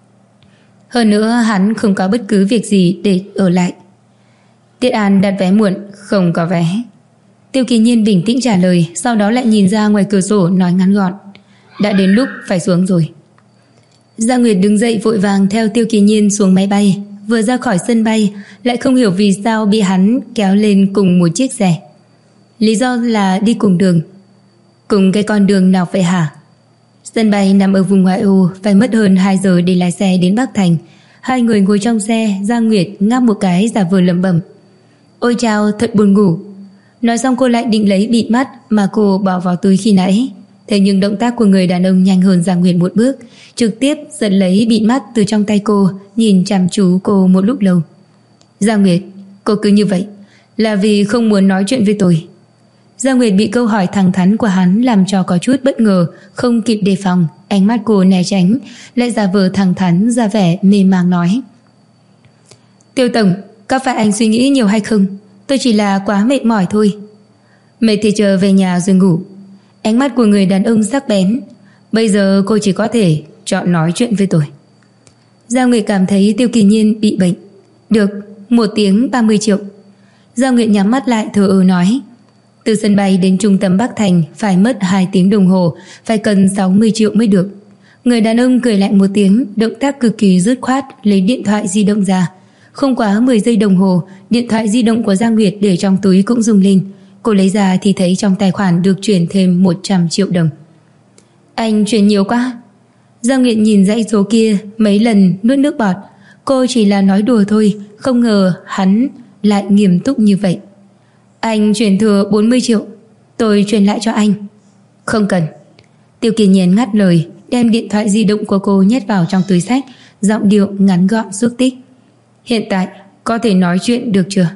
Hơn nữa hắn không có bất cứ việc gì để ở lại. Tiết An đặt vé muộn, không có vé. Tiêu Kỳ Nhiên bình tĩnh trả lời, sau đó lại nhìn ra ngoài cửa sổ nói ngắn gọn. Đã đến lúc phải xuống rồi. Giang Nguyệt đứng dậy vội vàng theo Tiêu Kỳ Nhiên xuống máy bay. Vừa ra khỏi sân bay lại không hiểu vì sao bị hắn kéo lên cùng một chiếc xe. Lý do là đi cùng đường. Cùng cái con đường nào vậy hả? Sân bay nằm ở vùng ngoại ô, phải mất hơn 2 giờ để lái xe đến Bắc Thành. 2 người ngồi trong xe, Giang Nguyệt ngáp một cái giả vờ lẩm bẩm. Ôi chao, thật buồn ngủ. Nói xong cô lại định lấy bịt mắt mà cô bỏ vào túi khi nãy. Thế nhưng động tác của người đàn ông nhanh hơn Giang Nguyệt một bước, trực tiếp giật lấy bịt mắt từ trong tay cô, nhìn chăm chú cô một lúc lâu. Giang Nguyệt, cô cứ như vậy là vì không muốn nói chuyện với tôi? Giang Nguyệt bị câu hỏi thẳng thắn của hắn làm cho có chút bất ngờ, không kịp đề phòng, ánh mắt cô né tránh, lại giả vờ thẳng thắn ra vẻ mê mang nói. Tiêu tổng, có phải anh suy nghĩ nhiều hay không? Tôi chỉ là quá mệt mỏi thôi. Mệt thì chờ về nhà rồi ngủ. Ánh mắt của người đàn ông sắc bén. Bây giờ cô chỉ có thể chọn nói chuyện với tôi. Giang Nguyệt cảm thấy Tiêu Kỳ Nhiên bị bệnh. Được, 1 tiếng 30 triệu. Giang Nguyệt nhắm mắt lại thờ ơ nói. Từ sân bay đến trung tâm Bắc Thành phải mất 2 tiếng đồng hồ, phải cần 60 triệu mới được. Người đàn ông cười lạnh một tiếng, động tác cực kỳ dứt khoát, lấy điện thoại di động ra. Không quá 10 giây đồng hồ, điện thoại di động của Giang Nguyệt để trong túi cũng rung lên. Cô lấy ra thì thấy trong tài khoản được chuyển thêm 100 triệu đồng. Anh chuyển nhiều quá. Giang Nguyệt nhìn dãy số kia mấy lần nuốt nước bọt. Cô chỉ là nói đùa thôi, không ngờ hắn lại nghiêm túc như vậy. Anh chuyển thừa 40 triệu, tôi chuyển lại cho anh. Không cần. Tiêu Kỳ Nhiên ngắt lời, đem điện thoại di động của cô nhét vào trong túi xách, giọng điệu ngắn gọn xúc tích. Hiện tại có thể nói chuyện được chưa?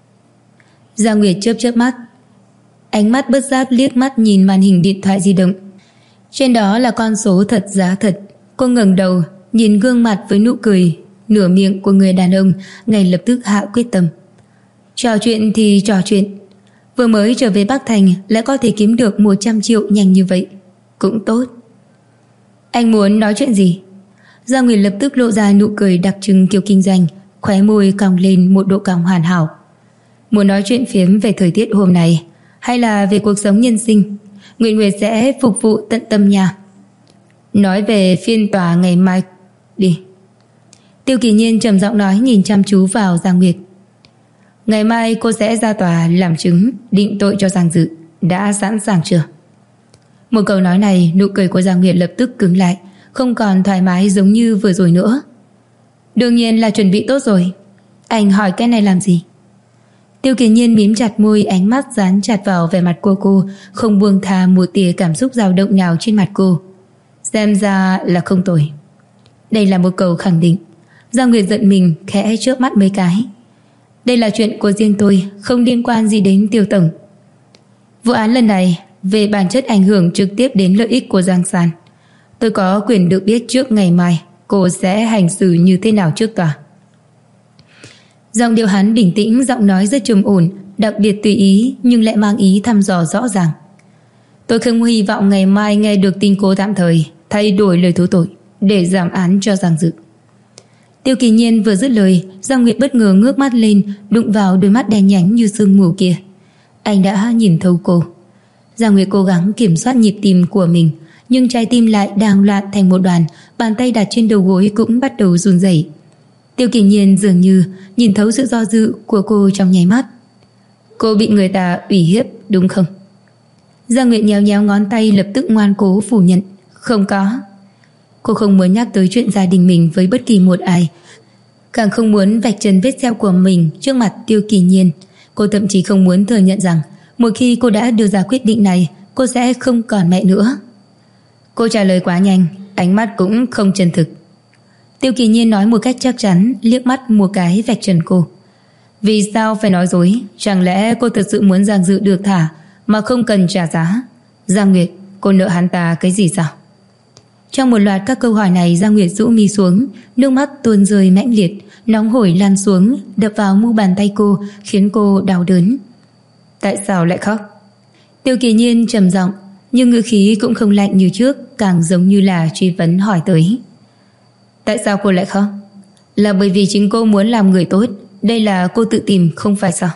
Giang Nguyệt chớp chớp mắt, ánh mắt bất giác liếc mắt nhìn màn hình điện thoại di động. Trên đó là con số thật giá thật. Cô ngẩng đầu nhìn gương mặt với nụ cười nửa miệng của người đàn ông, ngay lập tức hạ quyết tâm. Trò chuyện thì trò chuyện. Vừa mới trở về Bắc Thành lại có thể kiếm được 100 triệu nhanh như vậy, cũng tốt. Anh muốn nói chuyện gì? Giang Nguyệt lập tức lộ ra nụ cười đặc trưng kiểu kinh doanh, khóe môi cong lên một độ cong hoàn hảo. Muốn nói chuyện phiếm về thời tiết hôm nay hay là về cuộc sống nhân sinh? Nguyệt Nguyệt sẽ phục vụ tận tâm nha. Nói về phiên tòa ngày mai đi. Tiêu Kỳ Nhiên trầm giọng nói, nhìn chăm chú vào Giang Nguyệt. Ngày mai cô sẽ ra tòa làm chứng định tội cho Giang Dự. Đã sẵn sàng chưa? Một câu nói này, nụ cười của Giang Nguyệt lập tức cứng lại, không còn thoải mái giống như vừa rồi nữa. Đương nhiên là chuẩn bị tốt rồi. Anh hỏi cái này làm gì? Tiêu Kỳ Nhiên mím chặt môi, ánh mắt dán chặt vào vẻ mặt của cô, không buông tha một tia cảm xúc dao động nào trên mặt cô. Xem ra là không tồi. Đây là một câu khẳng định. Giang Nguyệt giận mình, khẽ chớp mắt mấy cái. Đây là chuyện của riêng tôi, không liên quan gì đến Tiêu tổng. Vụ án lần này về bản chất ảnh hưởng trực tiếp đến lợi ích của Giang San. Tôi có quyền được biết trước ngày mai cô sẽ hành xử như thế nào trước tòa. Giọng điệu hắn bình tĩnh, giọng nói rất trầm ổn, đặc biệt tùy ý nhưng lại mang ý thăm dò rõ ràng. Tôi không hy vọng ngày mai nghe được tin cô tạm thời thay đổi lời thú tội để giảm án cho Giang Dự. Tiêu Kỳ Nhiên vừa dứt lời, Giang Nguyệt bất ngờ ngước mắt lên, đụng vào đôi mắt đen nhánh như sương mù kia. Anh đã nhìn thấu cô. Giang Nguyệt cố gắng kiểm soát nhịp tim của mình, nhưng trái tim lại đang loạn thành một đoàn, bàn tay đặt trên đầu gối cũng bắt đầu run rẩy. Tiêu Kỳ Nhiên dường như nhìn thấu sự do dự của cô trong nháy mắt. Cô bị người ta ủy hiếp đúng không? Giang Nguyệt nhéo nhéo ngón tay, lập tức ngoan cố phủ nhận. Không có. Cô không muốn nhắc tới chuyện gia đình mình với bất kỳ một ai, càng không muốn vạch trần vết sẹo của mình trước mặt Tiêu Kỳ Nhiên. Cô thậm chí không muốn thừa nhận rằng một khi cô đã đưa ra quyết định này, cô sẽ không còn mẹ nữa. Cô trả lời quá nhanh, ánh mắt cũng không chân thực. Tiêu Kỳ Nhiên nói một cách chắc chắn, liếc mắt một cái vạch trần cô. Vì sao phải nói dối? Chẳng lẽ cô thật sự muốn Giang Dự được thả mà không cần trả giá? Giang Nguyệt, cô nợ hắn ta cái gì sao? Trong một loạt các câu hỏi này, Giang Nguyệt rũ mi xuống, nước mắt tuôn rơi mãnh liệt, nóng hổi lan xuống, đập vào mu bàn tay cô, khiến cô đau đớn. Tại sao lại khóc? Tiêu Kỳ Nhiên trầm giọng, nhưng ngữ khí cũng không lạnh như trước, càng giống như là truy vấn hỏi tới. Tại sao cô lại khóc? Là bởi vì chính cô muốn làm người tốt. Đây là cô tự tìm không phải sao?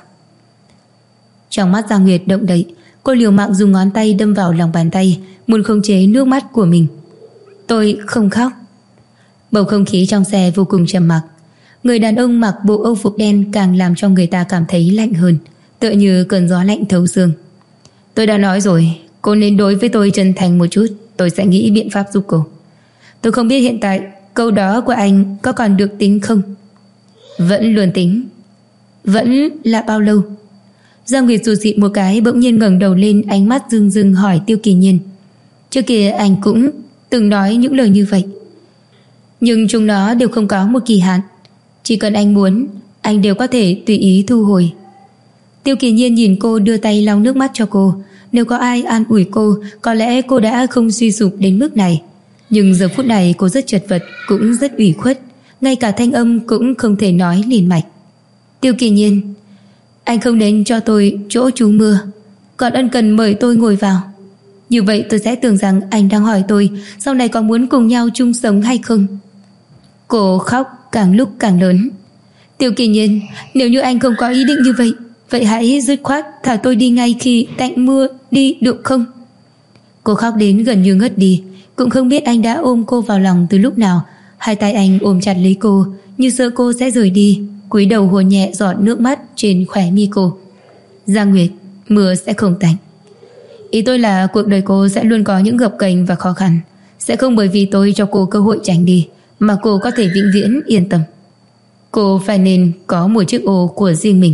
Trong mắt Giang Nguyệt động đậy, cô liều mạng dùng ngón tay đâm vào lòng bàn tay, muốn khống chế nước mắt của mình. Tôi không khóc. Bầu không khí trong xe vô cùng trầm mặc. Người đàn ông mặc bộ âu phục đen càng làm cho người ta cảm thấy lạnh hơn, tựa như cơn gió lạnh thấu xương. Tôi đã nói rồi, cô nên đối với tôi chân thành một chút, tôi sẽ nghĩ biện pháp giúp cô. Tôi không biết hiện tại câu đó của anh có còn được tính không? Vẫn luôn tính. Vẫn là bao lâu? Giang Nguyệt rụt rịt một cái, bỗng nhiên ngẩng đầu lên, ánh mắt rưng rưng hỏi Tiêu Kỳ Nhiên. Trước kia anh cũng từng nói những lời như vậy, nhưng chúng nó đều không có một kỳ hạn. Chỉ cần anh muốn, anh đều có thể tùy ý thu hồi. Tiêu Kỳ Nhiên nhìn cô, đưa tay lau nước mắt cho cô. Nếu có ai an ủi cô, có lẽ cô đã không suy sụp đến mức này. Nhưng giờ phút này cô rất chật vật, cũng rất ủy khuất, ngay cả thanh âm cũng không thể nói liền mạch. Tiêu Kỳ Nhiên, anh không đến cho tôi chỗ trú mưa, còn ân cần mời tôi ngồi vào. Như vậy tôi sẽ tưởng rằng anh đang hỏi tôi sau này có muốn cùng nhau chung sống hay không. Cô khóc càng lúc càng lớn. Tiêu Kỳ Nhiên, nếu như anh không có ý định như vậy, vậy hãy dứt khoát thả tôi đi ngay khi tạnh mưa đi được không? Cô khóc đến gần như ngất đi, cũng không biết anh đã ôm cô vào lòng từ lúc nào. Hai tay anh ôm chặt lấy cô, như sợ cô sẽ rời đi, cúi đầu hôn nhẹ giọt nước mắt trên khóe mi cô. Giang Nguyệt, mưa sẽ không tạnh. Ý tôi là cuộc đời cô sẽ luôn có những gập ghềnh và khó khăn, sẽ không bởi vì tôi cho cô cơ hội tránh đi mà cô có thể vĩnh viễn yên tâm. Cô phải nên có một chiếc ô của riêng mình.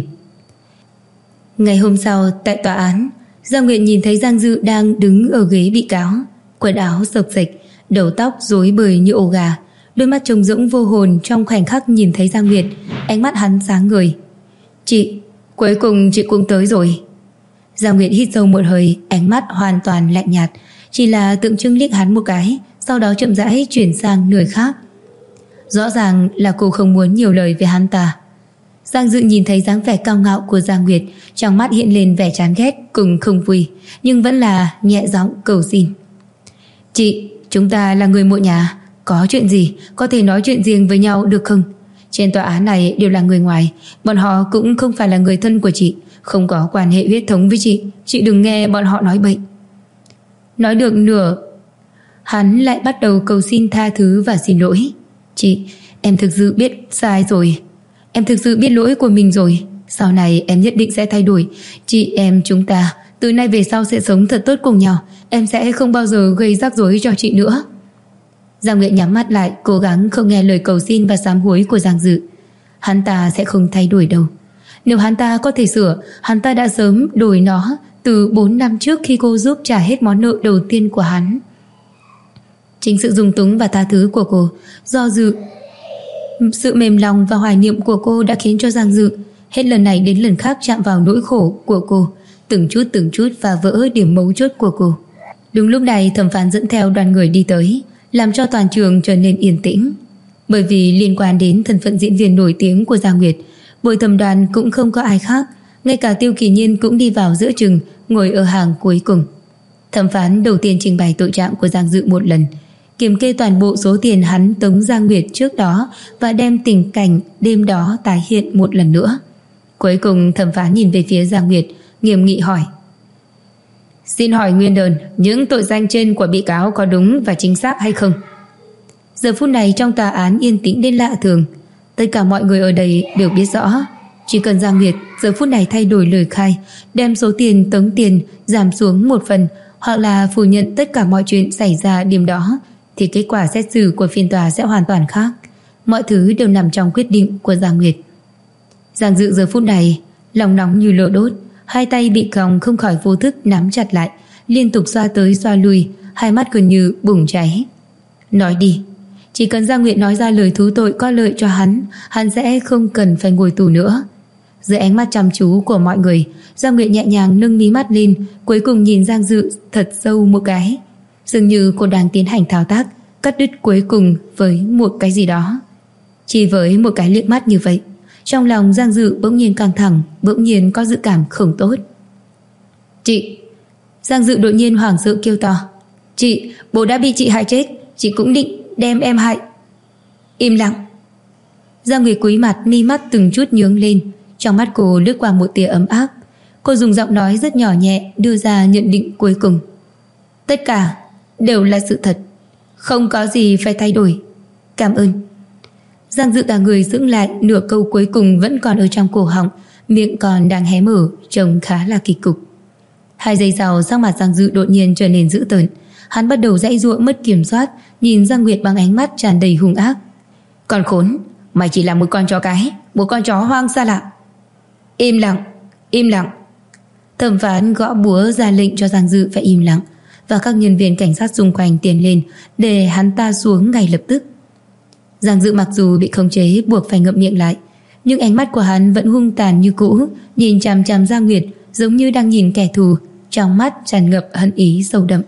Ngày hôm sau tại tòa án, Giang Nguyệt nhìn thấy Giang Dự đang đứng ở ghế bị cáo, quần áo xộc xệch, đầu tóc rối bời như ổ gà, đôi mắt trống rỗng vô hồn. Trong khoảnh khắc nhìn thấy Giang Nguyệt, ánh mắt hắn sáng ngời. Chị, cuối cùng chị cũng tới rồi. Giang Nguyệt hít sâu một hơi, ánh mắt hoàn toàn lạnh nhạt, chỉ là tượng trưng liếc hắn một cái, sau đó chậm rãi chuyển sang nơi khác. Rõ ràng là cô không muốn nhiều lời về hắn ta. Giang Dự nhìn thấy dáng vẻ cao ngạo của Giang Nguyệt, trong mắt hiện lên vẻ chán ghét cùng không vui, nhưng vẫn là nhẹ giọng cầu xin. Chị, chúng ta là người một nhà, có chuyện gì có thể nói chuyện riêng với nhau được không? Trên tòa án này đều là người ngoài, bọn họ cũng không phải là người thân của chị, không có quan hệ huyết thống với chị đừng nghe bọn họ nói bậy. Nói được nửa, hắn lại bắt đầu cầu xin tha thứ và xin lỗi. Chị, em thực sự biết sai rồi, em thực sự biết lỗi của mình rồi, sau này em nhất định sẽ thay đổi. Chị em chúng ta từ nay về sau sẽ sống thật tốt cùng nhau, em sẽ không bao giờ gây rắc rối cho chị nữa. Giang Nguyệt nhắm mắt lại, cố gắng không nghe lời cầu xin và sám hối của Giang Dự. Hắn ta sẽ không thay đổi đâu. Nếu hắn ta có thể sửa, hắn ta đã sớm đổi nó từ 4 năm trước khi cô giúp trả hết món nợ đầu tiên của hắn. Chính sự dung túng và tha thứ của cô, do dự, sự mềm lòng và hoài niệm của cô đã khiến cho Giang Dự hết lần này đến lần khác chạm vào nỗi khổ của cô, từng chút phá vỡ điểm mấu chốt của cô. Đúng lúc này, thẩm phán dẫn theo đoàn người đi tới, làm cho toàn trường trở nên yên tĩnh. Bởi vì liên quan đến thân phận diễn viên nổi tiếng của Giang Nguyệt, bồi thẩm đoàn cũng không có ai khác, ngay cả Tiêu Kỳ Nhiên cũng đi vào giữa chừng, ngồi ở hàng cuối cùng. Thẩm phán đầu tiên trình bày tội trạng của Giang Dự một lần, kiểm kê toàn bộ số tiền hắn tống Giang Nguyệt trước đó và đem tình cảnh đêm đó tái hiện một lần nữa. Cuối cùng thẩm phán nhìn về phía Giang Nguyệt, nghiêm nghị hỏi: Xin hỏi nguyên đơn, những tội danh trên của bị cáo có đúng và chính xác hay không? Giờ phút này trong tòa án yên tĩnh đến lạ thường. Tất cả mọi người ở đây đều biết rõ, chỉ cần Giang Nguyệt giờ phút này thay đổi lời khai, đem số tiền tống tiền giảm xuống một phần, hoặc là phủ nhận tất cả mọi chuyện xảy ra đêm đó, thì kết quả xét xử của phiên tòa sẽ hoàn toàn khác. Mọi thứ đều nằm trong quyết định của Giang Nguyệt. Giang Dự giờ phút này lòng nóng như lửa đốt, hai tay bị còng không khỏi vô thức nắm chặt lại, liên tục xoa tới xoa lui, hai mắt gần như bùng cháy. Nói đi, Chỉ cần Giang Nguyệt nói ra lời thú tội có lợi cho hắn sẽ không cần phải ngồi tù nữa. Dưới ánh mắt chăm chú của mọi người, Giang Nguyệt nhẹ nhàng nâng mí mắt lên, cuối cùng nhìn Giang Dự thật sâu một cái. Dường như cô đang tiến hành thao tác cắt đứt cuối cùng với một cái gì đó. Chỉ với một cái liếc mắt như vậy, trong lòng Giang Dự bỗng nhiên căng thẳng, bỗng nhiên có dự cảm không tốt. Chị! Giang Dự đột nhiên hoảng sợ kêu to. Chị! Bố đã bị chị hại chết, chị cũng định đem em hại. Im lặng! Giang Nguyệt cúi mặt, mi mắt từng chút nhướng lên, trong mắt cô lướt qua một tia ấm áp. Cô dùng giọng nói rất nhỏ nhẹ đưa ra nhận định cuối cùng. Tất cả đều là sự thật, không có gì phải thay đổi. Cảm ơn. Giang Dự cả người giữ lại, nửa câu cuối cùng vẫn còn ở trong cổ họng, miệng còn đang hé mở, trông khá là kỳ cục. 2 giây sau, sắc mặt Giang Dự đột nhiên trở nên dữ tợn. Hắn bắt đầu giãy giụa mất kiểm soát, nhìn Giang Nguyệt bằng ánh mắt tràn đầy hung ác. Con khốn, mày chỉ là một con chó cái, một con chó hoang xa lạ. Im lặng, im lặng. Thẩm phán gõ búa ra lệnh cho Giang Dự phải im lặng, và các nhân viên cảnh sát xung quanh tiến lên để hắn ta xuống ngay lập tức. Giang Dự mặc dù bị khống chế buộc phải ngậm miệng lại, nhưng ánh mắt của hắn vẫn hung tàn như cũ, nhìn chằm chằm Giang Nguyệt giống như đang nhìn kẻ thù, trong mắt tràn ngập hận ý sâu đậm.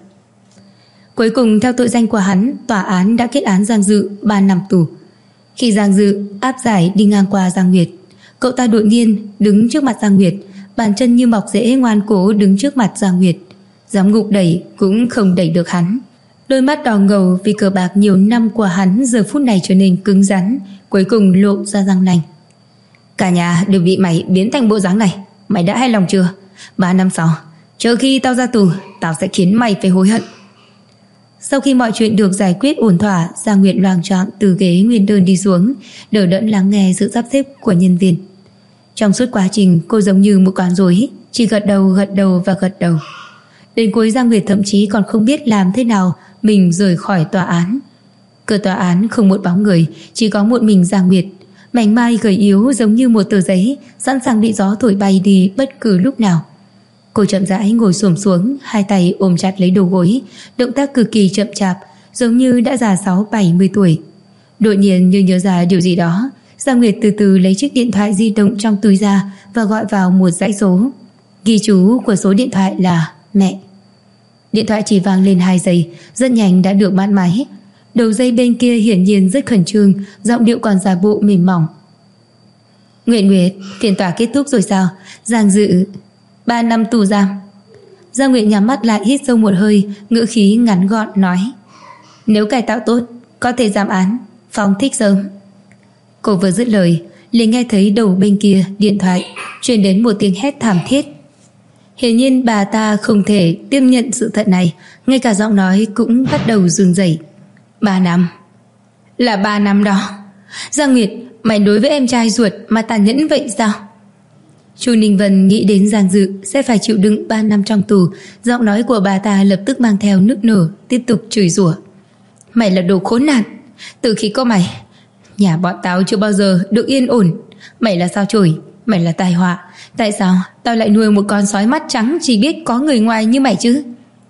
Cuối cùng theo tội danh của hắn, tòa án đã kết án Giang Dự 3 năm tù. Khi Giang Dự áp giải đi ngang qua Giang Nguyệt, cậu ta đột nhiên đứng trước mặt Giang Nguyệt, bàn chân như mọc rễ ngoan cố đứng trước mặt Giang Nguyệt, dám ngục đẩy cũng không đẩy được hắn. Đôi mắt đỏ ngầu vì cờ bạc nhiều năm của hắn giờ phút này trở nên cứng rắn, cuối cùng lộ ra răng nanh. Cả nhà đều bị mày biến thành bộ dáng này, mày đã hài lòng chưa? 3 năm sau, chờ khi tao ra tù, tao sẽ khiến mày phải hối hận. Sau khi mọi chuyện được giải quyết ổn thỏa, Giang Nguyệt loạng choạng từ ghế nguyên đơn đi xuống, đờ đẫn lắng nghe sự sắp xếp của nhân viên. Trong suốt quá trình, cô giống như một con rối, chỉ gật đầu và gật đầu. Đến cuối, Giang Nguyệt thậm chí còn không biết làm thế nào mình rời khỏi tòa án. Cửa tòa án không một bóng người, chỉ có một mình Giang Nguyệt, mảnh mai gầy yếu giống như một tờ giấy, sẵn sàng bị gió thổi bay đi bất cứ lúc nào. Cô chậm rãi ngồi xổm xuống, 2 tay ôm chặt lấy đầu gối, động tác cực kỳ chậm chạp, giống như đã già 60-70 tuổi. Đột nhiên như nhớ ra điều gì đó, Giang Nguyệt từ từ lấy chiếc điện thoại di động trong túi ra và gọi vào một dãy số. Ghi chú của số điện thoại là mẹ. Điện thoại chỉ vang lên 2 giây, rất nhanh đã được bắt máy. Đầu dây bên kia hiển nhiên rất khẩn trương, giọng điệu còn giả bộ mềm mỏng. Nguyệt, phiên tòa kết thúc rồi sao? Giang Dự 3 năm tù giam. Giang Nguyệt nhắm mắt lại, hít sâu một hơi, ngữ khí ngắn gọn nói: Nếu cải tạo tốt, có thể giảm án, phóng thích sớm. Cô vừa dứt lời, liền nghe thấy đầu bên kia điện thoại truyền đến một tiếng hét thảm thiết. Hiển nhiên bà ta không thể tiếp nhận sự thật này, ngay cả giọng nói cũng bắt đầu run rẩy. 3 năm. Là 3 năm đó. Giang Nguyệt, mày đối với em trai ruột mà tàn nhẫn vậy sao? Chu Ninh Vân nghĩ đến Giang Dự sẽ phải chịu đựng 3 năm trong tù, giọng nói của bà ta lập tức mang theo nức nở, tiếp tục chửi rủa. Mày là đồ khốn nạn, từ khi có mày, nhà bọn tao chưa bao giờ được yên ổn. Mày là sao chổi, mày là tai họa. Tại sao tao lại nuôi một con sói mắt trắng chỉ biết có người ngoài như mày chứ?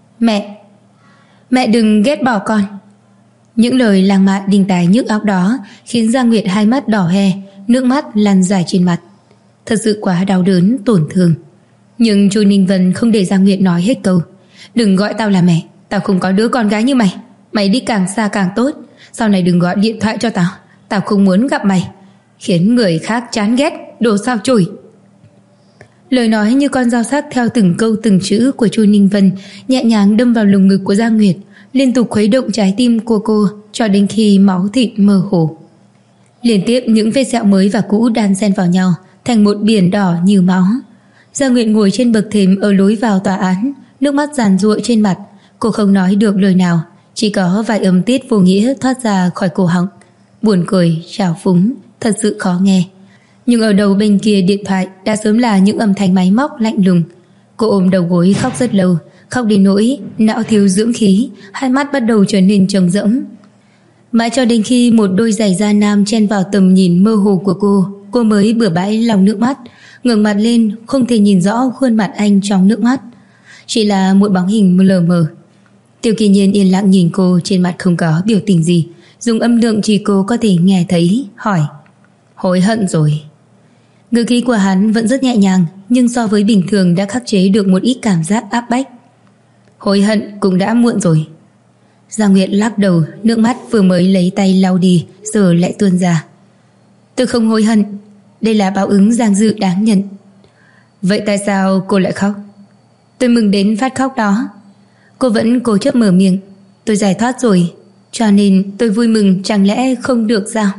Mẹ đừng ghét bỏ con. Những lời làng mạ đinh tai nhức óc đó khiến Giang Nguyệt hai mắt đỏ hoe, nước mắt lăn dài trên mặt. Thật sự quá đau đớn, tổn thương. Nhưng Chu Ninh Vân không để Giang Nguyệt nói hết câu. Đừng gọi tao là mẹ, tao không có đứa con gái như mày. Mày đi càng xa càng tốt. Sau này đừng gọi điện thoại cho tao, tao không muốn gặp mày, khiến người khác chán ghét, đồ sao chổi. Lời nói như con dao sắc theo từng câu từng chữ của Chu Ninh Vân nhẹ nhàng đâm vào lồng ngực của Giang Nguyệt, liên tục khuấy động trái tim của cô cho đến khi máu thịt mơ hồ. Liên tiếp những vết sẹo mới và cũ đan xen vào nhau thành một biển đỏ như máu. Giang Nguyệt ngồi trên bậc thềm ở lối vào tòa án, nước mắt giàn giụa trên mặt. Cô không nói được lời nào, chỉ có vài âm tiết vô nghĩa thoát ra khỏi cổ họng. Buồn cười, trào phúng, thật sự khó nghe. Nhưng ở đầu bên kia điện thoại đã sớm là những âm thanh máy móc lạnh lùng. Cô ôm đầu gối khóc rất lâu, khóc đến nỗi não thiếu dưỡng khí, hai mắt bắt đầu trở nên trống rỗng. Mãi cho đến khi một đôi giày da nam chen vào tầm nhìn mơ hồ của cô mới bừa bãi lau nước mắt, ngẩng mặt lên không thể nhìn rõ khuôn mặt anh trong nước mắt, chỉ là một bóng hình lờ mờ. Tiêu Kỳ Nhiên yên lặng nhìn cô, trên mặt không có biểu tình gì, dùng âm lượng chỉ cô có thể nghe thấy, hỏi: hối hận rồi? Ngữ khí của hắn vẫn rất nhẹ nhàng, nhưng so với bình thường đã khắc chế được một ít cảm giác áp bách. Hối hận cũng đã muộn rồi. Giang Nguyệt lắc đầu, nước mắt vừa mới lấy tay lau đi giờ lại tuôn ra. Tôi không hối hận, đây là báo ứng Giang Dự đáng nhận. Vậy tại sao cô lại khóc? Tôi mừng đến phát khóc đó. Cô vẫn cố chấp mở miệng. Tôi giải thoát rồi, cho nên tôi vui mừng, chẳng lẽ không được sao?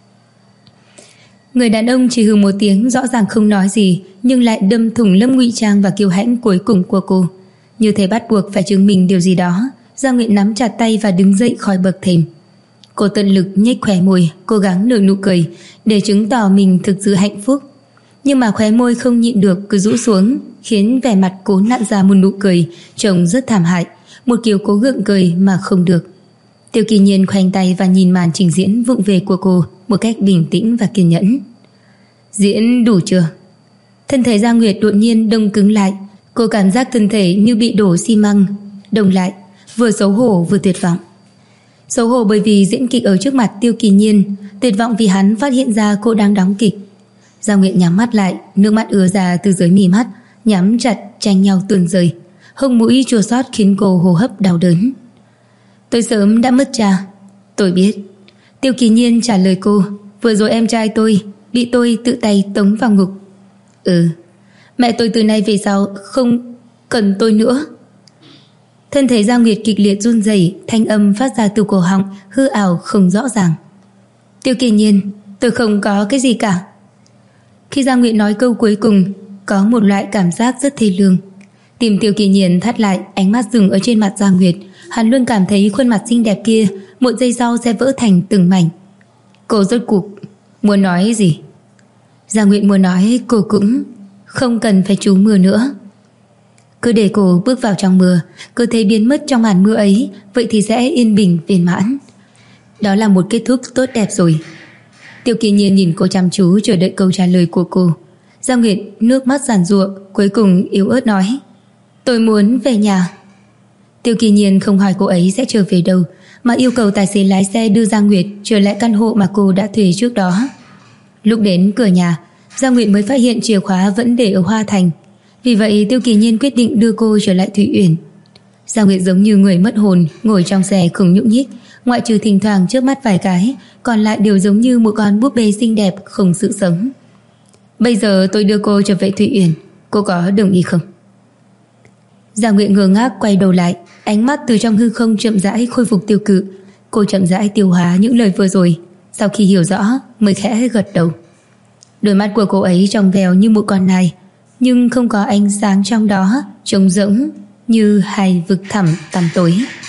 Người đàn ông chỉ hừ một tiếng, rõ ràng không nói gì, nhưng lại đâm thủng lớp ngụy trang và kiêu hãnh cuối cùng của cô. Như thể bắt buộc phải chứng minh điều gì đó. Giang Nguyệt nắm chặt tay và đứng dậy khỏi bậc thềm. Cô tận lực nhếch khóe môi, cố gắng nở nụ cười để chứng tỏ mình thực sự hạnh phúc. Nhưng mà khóe môi không nhịn được cứ rũ xuống, khiến vẻ mặt cố nặn ra một nụ cười trông rất thảm hại, một kiểu cố gượng cười mà không được. Tiêu Kỳ Nhiên khoanh tay và nhìn màn trình diễn vụng về của cô một cách bình tĩnh và kiên nhẫn. Diễn đủ chưa? Thân thể Giang Nguyệt đột nhiên đông cứng lại. Cô cảm giác thân thể như bị đổ xi măng đông lại, vừa xấu hổ vừa tuyệt vọng. Xấu hổ bởi vì diễn kịch ở trước mặt Tiêu Kỳ Nhiên, tuyệt vọng vì hắn phát hiện ra cô đang đóng kịch. Giang Nguyệt nhắm mắt lại, nước mắt ứa ra từ dưới mí mắt, nhắm chặt tranh nhau tuôn rơi. Hông mũi chua xót khiến cô hô hấp đau đớn. Tôi sớm đã mất cha. Tôi biết. Tiêu Kỳ Nhiên trả lời cô. Vừa rồi em trai tôi bị tôi tự tay tống vào ngục. Mẹ tôi từ nay về sau không cần tôi nữa. Thân thể Giang Nguyệt kịch liệt run rẩy, thanh âm phát ra từ cổ họng hư ảo không rõ ràng. Tiêu Kỳ Nhiên, tôi không có cái gì cả. Khi Giang Nguyệt nói câu cuối cùng, có một loại cảm giác rất thê lương. Tim Tiêu Kỳ Nhiên thắt lại, ánh mắt dừng ở trên mặt Giang Nguyệt. Hắn luôn cảm thấy khuôn mặt xinh đẹp kia một giây sau sẽ vỡ thành từng mảnh. Cô rốt cuộc muốn nói gì? Giang Nguyệt muốn nói cô cũng không cần phải trú mưa nữa. Cứ để cô bước vào trong mưa, cơ thể biến mất trong màn mưa ấy, vậy thì sẽ yên bình viên mãn. Đó là một kết thúc tốt đẹp rồi. Tiêu Kỳ Nhiên nhìn cô chăm chú, chờ đợi câu trả lời của cô. Giang Nguyệt nước mắt giàn giụa, cuối cùng yếu ớt nói: Tôi muốn về nhà. Tiêu Kỳ Nhiên không hỏi cô ấy sẽ trở về đâu, mà yêu cầu tài xế lái xe đưa Giang Nguyệt trở lại căn hộ mà cô đã thuê trước đó. Lúc đến cửa nhà, Giang Nguyệt mới phát hiện chìa khóa vẫn để ở Hoa Thành. Vì vậy Tiêu Kỳ Nhiên quyết định đưa cô trở lại Thủy Uyển. Giang Nguyệt giống như người mất hồn, ngồi trong xe không nhúc nhích, ngoại trừ thỉnh thoảng chớp mắt vài cái, còn lại đều giống như một con búp bê xinh đẹp không sự sống. Bây giờ tôi đưa cô trở về Thủy Uyển, cô có đồng ý không? Giang Nguyệt ngơ ngác quay đầu lại, ánh mắt từ trong hư không chậm rãi khôi phục tiêu cự. Cô chậm rãi tiêu hóa những lời vừa rồi, sau khi hiểu rõ mới khẽ gật đầu. Đôi mắt của cô ấy trong veo như một con nai, nhưng không có ánh sáng trong đó, trống rỗng như hai vực thẳm tăm tối.